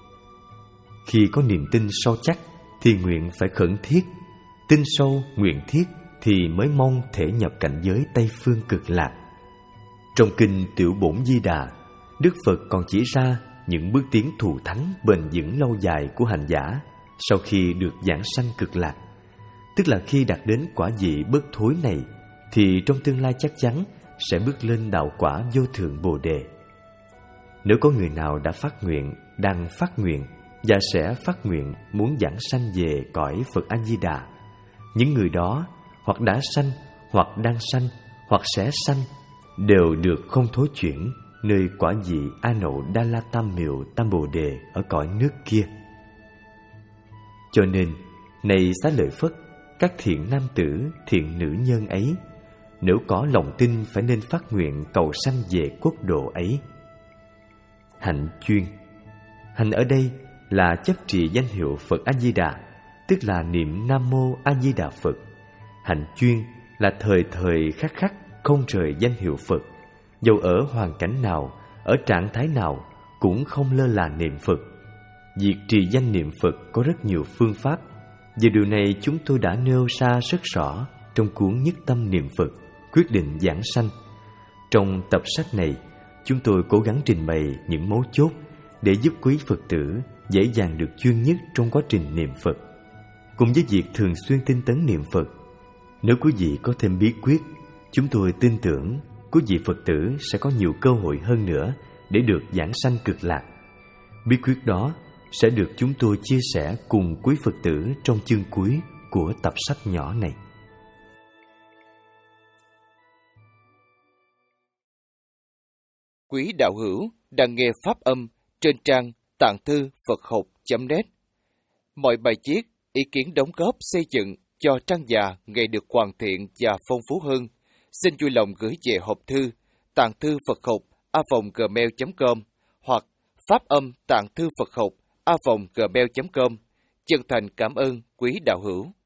C: Khi có niềm tin sâu chắc thì nguyện phải khẩn thiết, tin sâu nguyện thiết thì mới mong thể nhập cảnh giới Tây Phương Cực Lạc. Trong kinh Tiểu Bổn Di Đà, Đức Phật còn chỉ ra những bước tiến thù thắng bền vững lâu dài của hành giả sau khi được giảng sanh Cực Lạc. Tức là khi đạt đến quả vị bất thối này thì trong tương lai chắc chắn sẽ bước lên đạo quả vô thượng Bồ Đề. Nếu có người nào đã phát nguyện, đang phát nguyện và sẽ phát nguyện muốn giảng sanh về cõi Phật A-di-đà, những người đó hoặc đã sanh, hoặc đang sanh, hoặc sẽ sanh đều được không thối chuyển nơi quả vị A Nậu Đa La Tam Miệu Tam Bồ Đề ở cõi nước kia. Cho nên, này Xá Lợi Phất, các thiện nam tử, thiện nữ nhân ấy, nếu có lòng tin phải nên phát nguyện cầu sanh về quốc độ ấy. Hạnh chuyên. Hạnh ở đây là chấp trì danh hiệu Phật A-di-đà, tức là niệm Nam Mô A-di-đà Phật. Hạnh chuyên là thời thời khắc khắc không rời danh hiệu Phật, dầu ở hoàn cảnh nào, ở trạng thái nào cũng không lơ là niệm Phật. Việc trì danh niệm Phật có rất nhiều phương pháp. Về điều này chúng tôi đã nêu ra rất rõ trong cuốn Nhất Tâm Niệm Phật, quyết định giảng sanh. Trong tập sách này, chúng tôi cố gắng trình bày những mấu chốt để giúp quý Phật tử dễ dàng được chuyên nhất trong quá trình niệm Phật. Cùng với việc thường xuyên tinh tấn niệm Phật, nếu quý vị có thêm bí quyết, chúng tôi tin tưởng quý vị Phật tử sẽ có nhiều cơ hội hơn nữa để được giảng sanh Cực Lạc. Bí quyết đó sẽ được chúng tôi chia sẻ cùng quý Phật tử trong chương cuối của tập sách nhỏ này.
D: Quý đạo hữu đang nghe pháp âm trên trang tạng thư Phật học chấm net. Mọi bài viết, ý kiến đóng góp xây dựng cho trang già ngày được hoàn thiện và phong phú hơn, xin vui lòng gửi về hộp thư tạng thư Phật học a vòng gmail chấm com hoặc pháp âm tạng thư Phật học a vòng gmail chấm com. Chân thành cảm ơn quý đạo hữu.